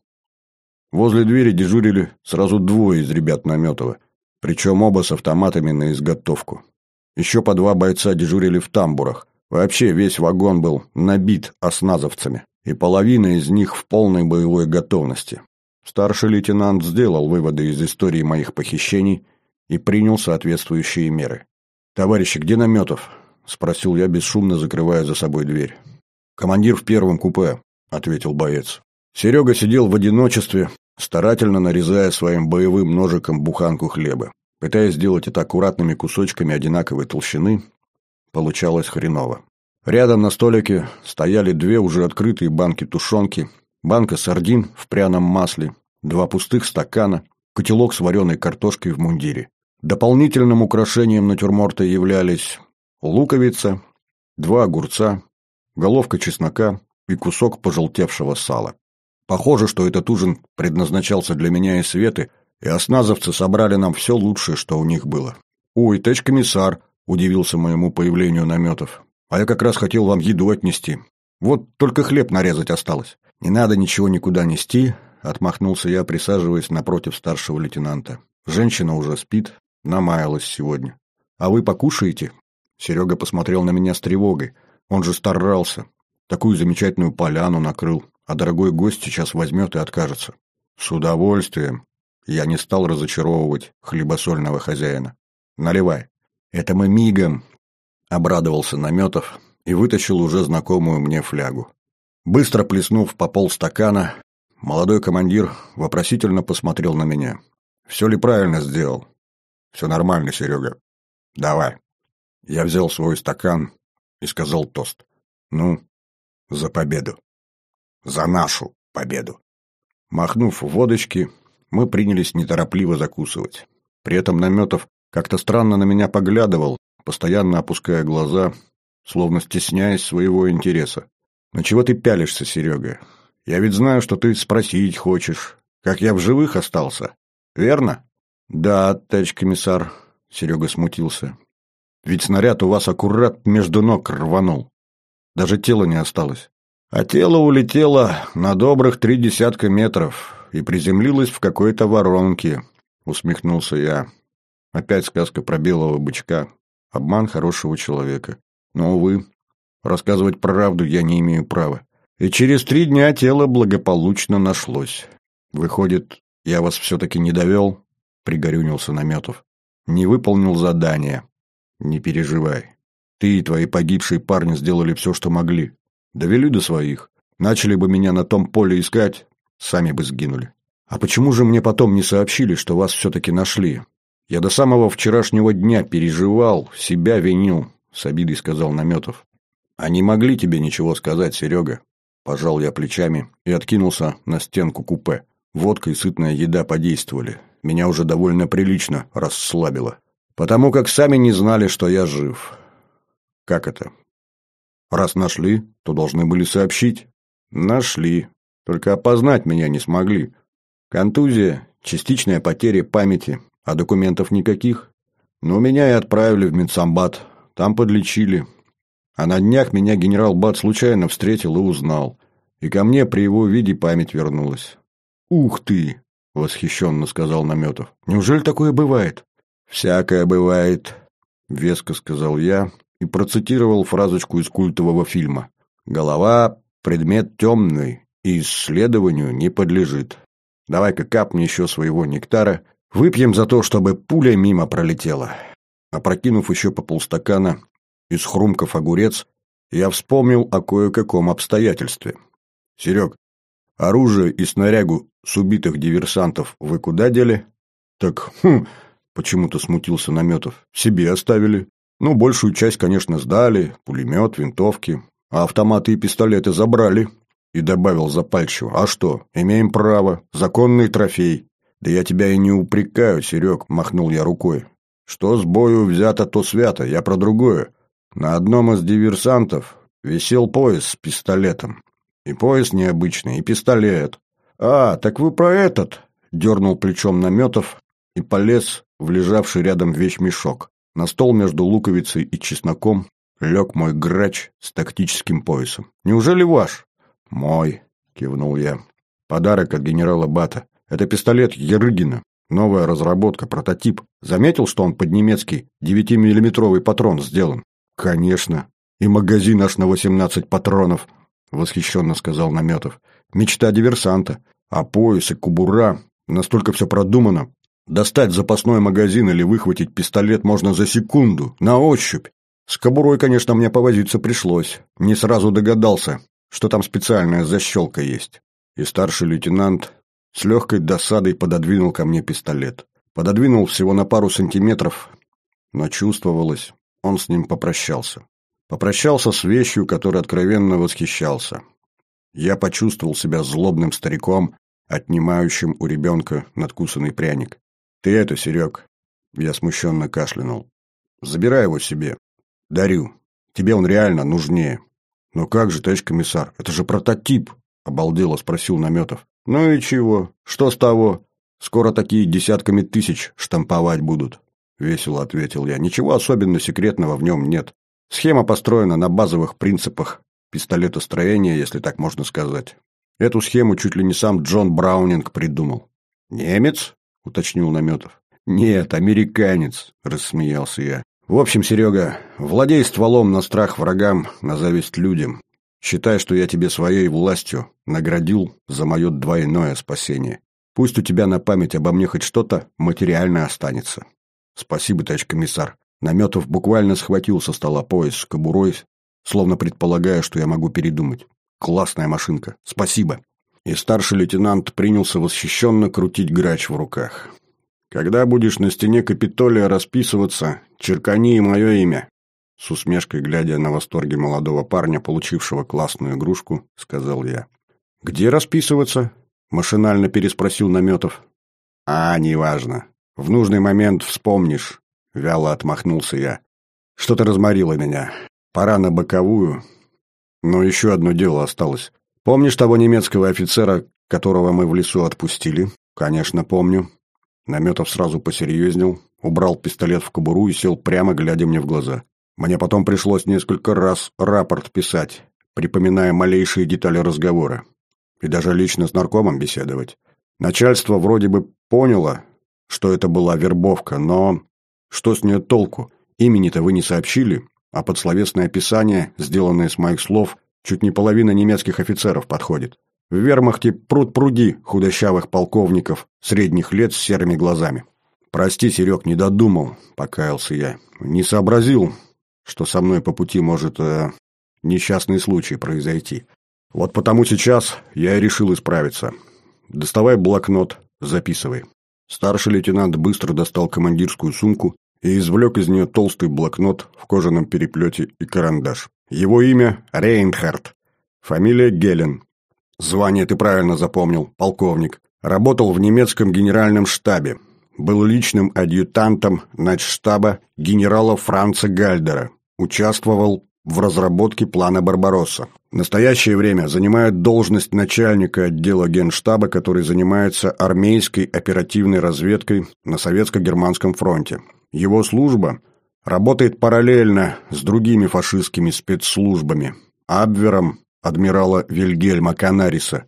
Возле двери дежурили сразу двое из ребят Наметова, причем оба с автоматами на изготовку. Еще по 2 бойца дежурили в тамбурах. Вообще весь вагон был набит осназовцами, и половина из них в полной боевой готовности. Старший лейтенант сделал выводы из истории моих похищений и принял соответствующие меры. «Товарищи, где Наметов?» – спросил я, бесшумно закрывая за собой дверь. «Командир в первом купе», – ответил боец. Серега сидел в одиночестве, старательно нарезая своим боевым ножиком буханку хлеба. Пытаясь сделать это аккуратными кусочками одинаковой толщины, получалось хреново. Рядом на столике стояли 2 уже открытые банки тушенки, банка сардин в пряном масле, 2 пустых стакана, котелок с вареной картошкой в мундире. Дополнительным украшением натюрморта являлись луковица, 2 огурца, головка чеснока и кусок пожелтевшего сала. Похоже, что этот ужин предназначался для меня и Светы, и осназовцы собрали нам все лучшее, что у них было. «Ой, товарищ комиссар!» – удивился моему появлению Наметов. «А я как раз хотел вам еду отнести. Вот только хлеб нарезать осталось». «Не надо ничего никуда нести», – отмахнулся я, присаживаясь напротив старшего лейтенанта. «Женщина уже спит, намаялась сегодня. А вы покушаете?» Серега посмотрел на меня с тревогой. Он же старался. Такую замечательную поляну накрыл, а дорогой гость сейчас возьмет и откажется. «С удовольствием». Я не стал разочаровывать хлебосольного хозяина. «Наливай». «Это мы мигом», — обрадовался Наметов и вытащил уже знакомую мне флягу. Быстро плеснув по полстакана, молодой командир вопросительно посмотрел на меня. «Все ли правильно сделал?» «Все нормально, Серега. Давай». Я взял свой стакан и сказал тост. «Ну, за победу. За нашу победу». Махнув водочки, мы принялись неторопливо закусывать. При этом Наметов как-то странно на меня поглядывал, постоянно опуская глаза, словно стесняясь своего интереса. «Ну чего ты пялишься, Серега? Я ведь знаю, что ты спросить хочешь, как я в живых остался. Верно?» «Да, товарищ комиссар», — Серега смутился. «Ведь снаряд у вас аккурат между ног рванул. Даже тела не осталось». «А тело улетело на добрых 30 метров и приземлилось в какой-то воронке», — усмехнулся я. Опять сказка про белого бычка. Обман хорошего человека. Но, увы, рассказывать правду я не имею права. И через 3 дня тело благополучно нашлось. «Выходит, я вас все-таки не довел?» — пригорюнился Наметов. «Не выполнил задание. Не переживай. Ты и твои погибшие парни сделали все, что могли. Довели до своих. Начали бы меня на том поле искать, сами бы сгинули. А почему же мне потом не сообщили, что вас все-таки нашли? Я до самого вчерашнего дня переживал, себя винил. с обидой сказал Наметов. Они могли тебе ничего сказать, Серега. Пожал я плечами и откинулся на стенку купе. Водка и сытная еда подействовали. Меня уже довольно прилично расслабило. Потому как сами не знали, что я жив. Как это? Раз нашли, то должны были сообщить. Нашли. Только опознать меня не смогли. Контузия, частичная потеря памяти, а документов никаких. Но меня и отправили в медсамбат. Там подлечили. А на днях меня генерал Бат случайно встретил и узнал. И ко мне при его виде память вернулась. «Ух ты!» — восхищенно сказал Наметов. «Неужели такое бывает?» «Всякое бывает», — веско сказал я и процитировал фразочку из культового фильма. «Голова — предмет темный и исследованию не подлежит. Давай-ка капни еще своего нектара. Выпьем за то, чтобы пуля мимо пролетела». Опрокинув еще по полстакана и схрумкав огурец, я вспомнил о кое-каком обстоятельстве. «Серег, оружие и снарягу с убитых диверсантов вы куда дели?» «Так, почему-то смутился Наметов. «Себе оставили. Ну, большую часть, конечно, сдали. Пулемет, винтовки. А автоматы и пистолеты забрали». И добавил запальчиво. «А что? Имеем право. Законный трофей». «Да я тебя и не упрекаю, Серег», — махнул я рукой. «Что с бою взято, то свято. Я про другое. На одном из диверсантов висел пояс с пистолетом. И пояс необычный, и пистолет». «А, так вы про этот?» — дернул плечом Наметов и полез в лежавший рядом вещмешок. На стол между луковицей и чесноком лег мой грач с тактическим поясом. «Неужели ваш?» «Мой», — кивнул я. «Подарок от генерала Бата. Это пистолет Ерыгина. Новая разработка, прототип. Заметил, что он под немецкий 9-миллиметровый патрон сделан?» «Конечно. И магазин аж на 18 патронов», — восхищенно сказал Наметов. «Мечта диверсанта. А пояс и кобура. Настолько все продумано. Достать запасной магазин или выхватить пистолет можно за секунду, на ощупь. С кобурой, конечно, мне повозиться пришлось. Не сразу догадался, что там специальная защелка есть». И старший лейтенант с легкой досадой пододвинул ко мне пистолет. Пододвинул всего на пару сантиметров, но чувствовалось, он с ним попрощался. Попрощался с вещью, которой откровенно восхищался. Я почувствовал себя злобным стариком, отнимающим у ребенка надкусанный пряник. «Ты это, Серег!» Я смущенно кашлянул. «Забирай его себе. Дарю. Тебе он реально нужнее». «Но как же, товарищ комиссар, это же прототип!» — обалдело спросил Наметов. «Ну и чего? Что с того? Скоро такие десятками тысяч штамповать будут», — весело ответил я. «Ничего особенно секретного в нем нет. Схема построена на базовых принципах пистолетостроения, если так можно сказать. Эту схему чуть ли не сам Джон Браунинг придумал». «Немец?» — уточнил Наметов. «Нет, американец», — рассмеялся я. «В общем, Серега, владей стволом на страх врагам, на зависть людям. Считай, что я тебе своей властью наградил за мое двойное спасение. Пусть у тебя на память обо мне хоть что-то материальное останется». «Спасибо, товарищ комиссар». Наметов буквально схватил со стола пояс с кобурой, словно предполагая, что я могу передумать. «Классная машинка. Спасибо». И старший лейтенант принялся восхищенно крутить грач в руках. «Когда будешь на стене Капитолия расписываться, черкани и мое имя», — с усмешкой, глядя на восторге молодого парня, получившего классную игрушку, сказал я. «Где расписываться?» — машинально переспросил Наметов. «А, неважно. В нужный момент вспомнишь», — вяло отмахнулся я. «Что-то разморило меня. Пора на боковую. Но еще одно дело осталось. Помнишь того немецкого офицера, которого мы в лесу отпустили?» «Конечно, помню». Наметов сразу посерьезнел, убрал пистолет в кобуру и сел прямо, глядя мне в глаза. Мне потом пришлось несколько раз рапорт писать, припоминая малейшие детали разговора. И даже лично с наркомом беседовать. Начальство вроде бы поняло, что это была вербовка, но что с нее толку? Имени-то вы не сообщили, а под словесное описание, сделанное с моих слов, чуть не половина немецких офицеров подходит. В вермахте пруд-пруди худощавых полковников средних лет с серыми глазами. «Прости, Серег, не додумал», — покаялся я. «Не сообразил, что со мной по пути может несчастный случай произойти. Вот потому сейчас я и решил исправиться. Доставай блокнот, записывай». Старший лейтенант быстро достал командирскую сумку и извлек из нее толстый блокнот в кожаном переплете и карандаш. Его имя Рейнхард, фамилия Гелен. Звание ты правильно запомнил, полковник. Работал в немецком генеральном штабе. Был личным адъютантом начштаба генерала Франца Гальдера. Участвовал в разработке плана Барбаросса. В настоящее время занимает должность начальника отдела Генштаба, который занимается армейской оперативной разведкой на Советско-Германском фронте. Его служба работает параллельно с другими фашистскими спецслужбами, Абвером адмирала Вильгельма Канариса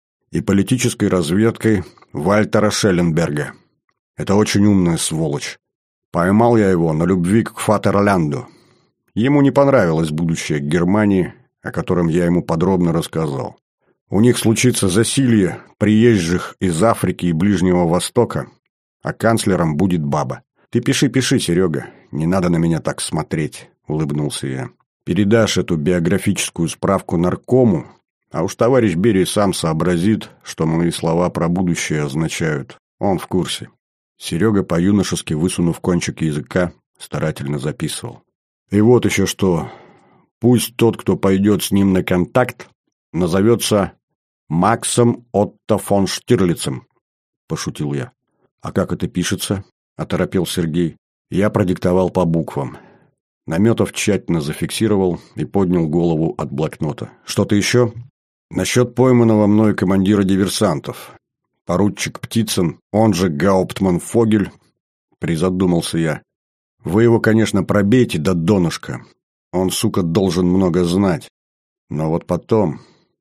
и политической разведкой Вальтера Шелленберга. Это очень умная сволочь. Поймал я его на любви к Фатерлянду. Ему не понравилось будущее Германии, о котором я ему подробно рассказал. У них случится засилье приезжих из Африки и Ближнего Востока, а канцлером будет баба. Ты пиши, Серега, не надо на меня так смотреть, улыбнулся я. Передашь эту биографическую справку наркому, а уж товарищ Берия сам сообразит, что мои слова про будущее означают. Он в курсе. Серега, по-юношески высунув кончик языка, старательно записывал. И вот еще что. Пусть тот, кто пойдет с ним на контакт, назовется Максом Отто фон Штирлицем, пошутил я. А как это пишется? Оторопел Сергей. Я продиктовал по буквам. Наметов тщательно зафиксировал и поднял голову от блокнота. Что-то еще? Насчет пойманного мной командира диверсантов. Поручик Птицын, он же Гауптман Фогель, призадумался я. Вы его, конечно, пробейте до донышка. Он, сука, должен много знать. Но вот потом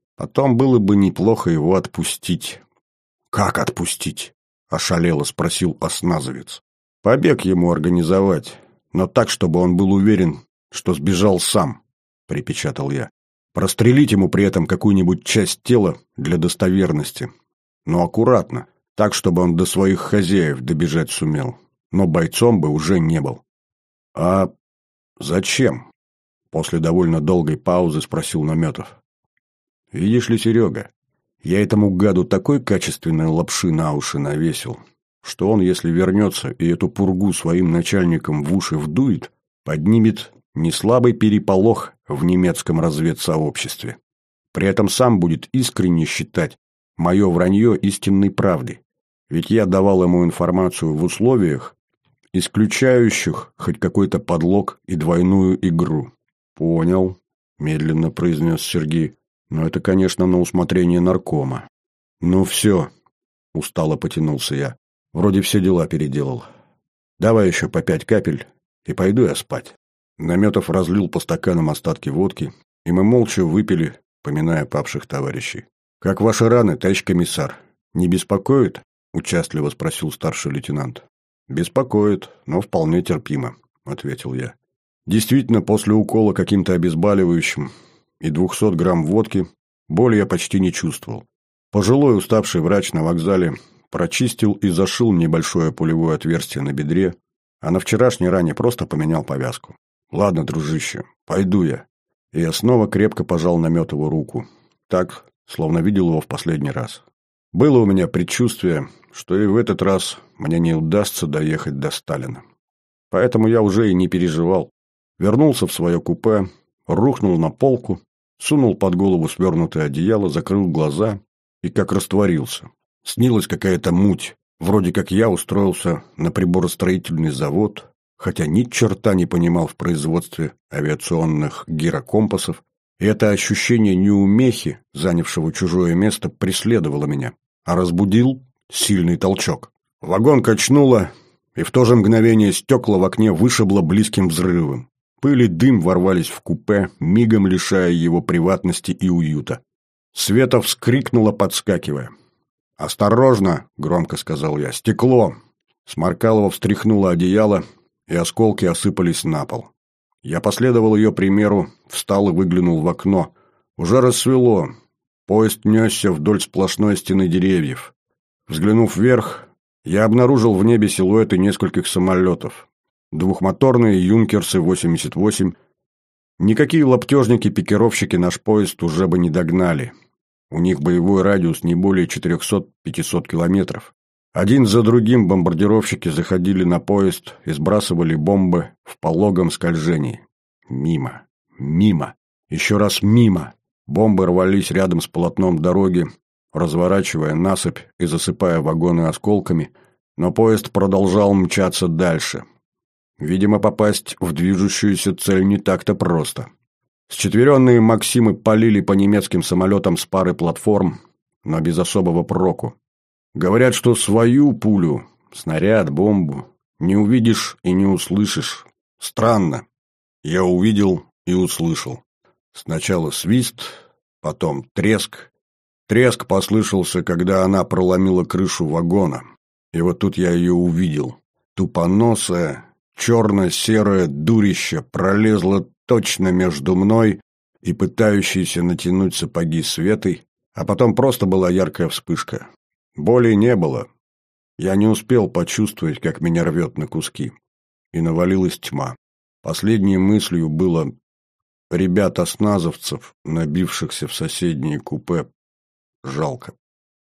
было бы неплохо его отпустить. Как отпустить? Ошалело спросил осназовец. Побег ему организовать, но так, чтобы он был уверен, что сбежал сам, припечатал я. Прострелить ему при этом какую-нибудь часть тела для достоверности. Но аккуратно, так, чтобы он до своих хозяев добежать сумел. Но бойцом бы уже не был. «А зачем?» После довольно долгой паузы спросил Наметов. «Видишь ли, Серега, я этому гаду такой качественной лапши на уши навесил, что он, если вернется и эту пургу своим начальникам в уши вдует, поднимет неслабый переполох в немецком разведсообществе. При этом сам будет искренне считать мое вранье истинной правдой. Ведь я давал ему информацию в условиях, исключающих хоть какой-то подлог и двойную игру». «Понял», — медленно произнес Сергей. «Но это, конечно, на усмотрение наркома». «Ну все», — устало потянулся я. «Вроде все дела переделал. Давай еще по 5 капель, и пойду я спать». Наметов разлил по стаканам остатки водки, и мы молча выпили, поминая павших товарищей. «Как ваши раны, товарищ комиссар? Не беспокоит?» — участливо спросил старший лейтенант. «Беспокоит, но вполне терпимо», — ответил я. Действительно, после укола каким-то обезболивающим и 200 грамм водки боли я почти не чувствовал. Пожилой уставший врач на вокзале прочистил и зашил небольшое пулевое отверстие на бедре, а на вчерашней ране просто поменял повязку. «Ладно, дружище, пойду я». И я снова крепко пожал Наметову руку. Так, словно видел его в последний раз. Было у меня предчувствие, что и в этот раз мне не удастся доехать до Сталина. Поэтому я уже и не переживал. Вернулся в свое купе, рухнул на полку, сунул под голову свернутое одеяло, закрыл глаза и как растворился. Снилась какая-то муть. Вроде как я устроился на приборостроительный завод, хотя ни черта не понимал в производстве авиационных гирокомпасов, и это ощущение неумехи, занявшего чужое место, преследовало меня, а разбудил сильный толчок. Вагон качнуло, и в то же мгновение стекла в окне вышибло близким взрывом. Пыль и дым ворвались в купе, мигом лишая его приватности и уюта. Света вскрикнула, подскакивая. «Осторожно!» — громко сказал я. «Стекло!» Сморкалова встряхнула одеяло, и осколки осыпались на пол. Я последовал ее примеру, встал и выглянул в окно. Уже рассвело. Поезд несся вдоль сплошной стены деревьев. Взглянув вверх, я обнаружил в небе силуэты нескольких самолетов. Двухмоторные «Юнкерсы-88». Никакие лаптежники-пикировщики наш поезд уже бы не догнали. У них боевой радиус не более 400-500 километров. Один за другим бомбардировщики заходили на поезд и сбрасывали бомбы в пологом скольжении. Мимо. Мимо. Еще раз мимо. Бомбы рвались рядом с полотном дороги, разворачивая насыпь и засыпая вагоны осколками, но поезд продолжал мчаться дальше. Видимо, попасть в движущуюся цель не так-то просто. Счетверенные «Максимы» палили по немецким самолетам с пары платформ, но без особого проку. Говорят, что свою пулю, снаряд, бомбу не увидишь и не услышишь. Странно. Я увидел и услышал. Сначала свист, потом треск. Треск послышался, когда она проломила крышу вагона. И вот тут я ее увидел. Тупоносое, черно-серое дурище пролезло точно между мной и пытающейся натянуть сапоги Светой, а потом просто была яркая вспышка. Боли не было. Я не успел почувствовать, как меня рвет на куски. И навалилась тьма. Последней мыслью было: ребят-осназовцев, набившихся в соседние купе, жалко.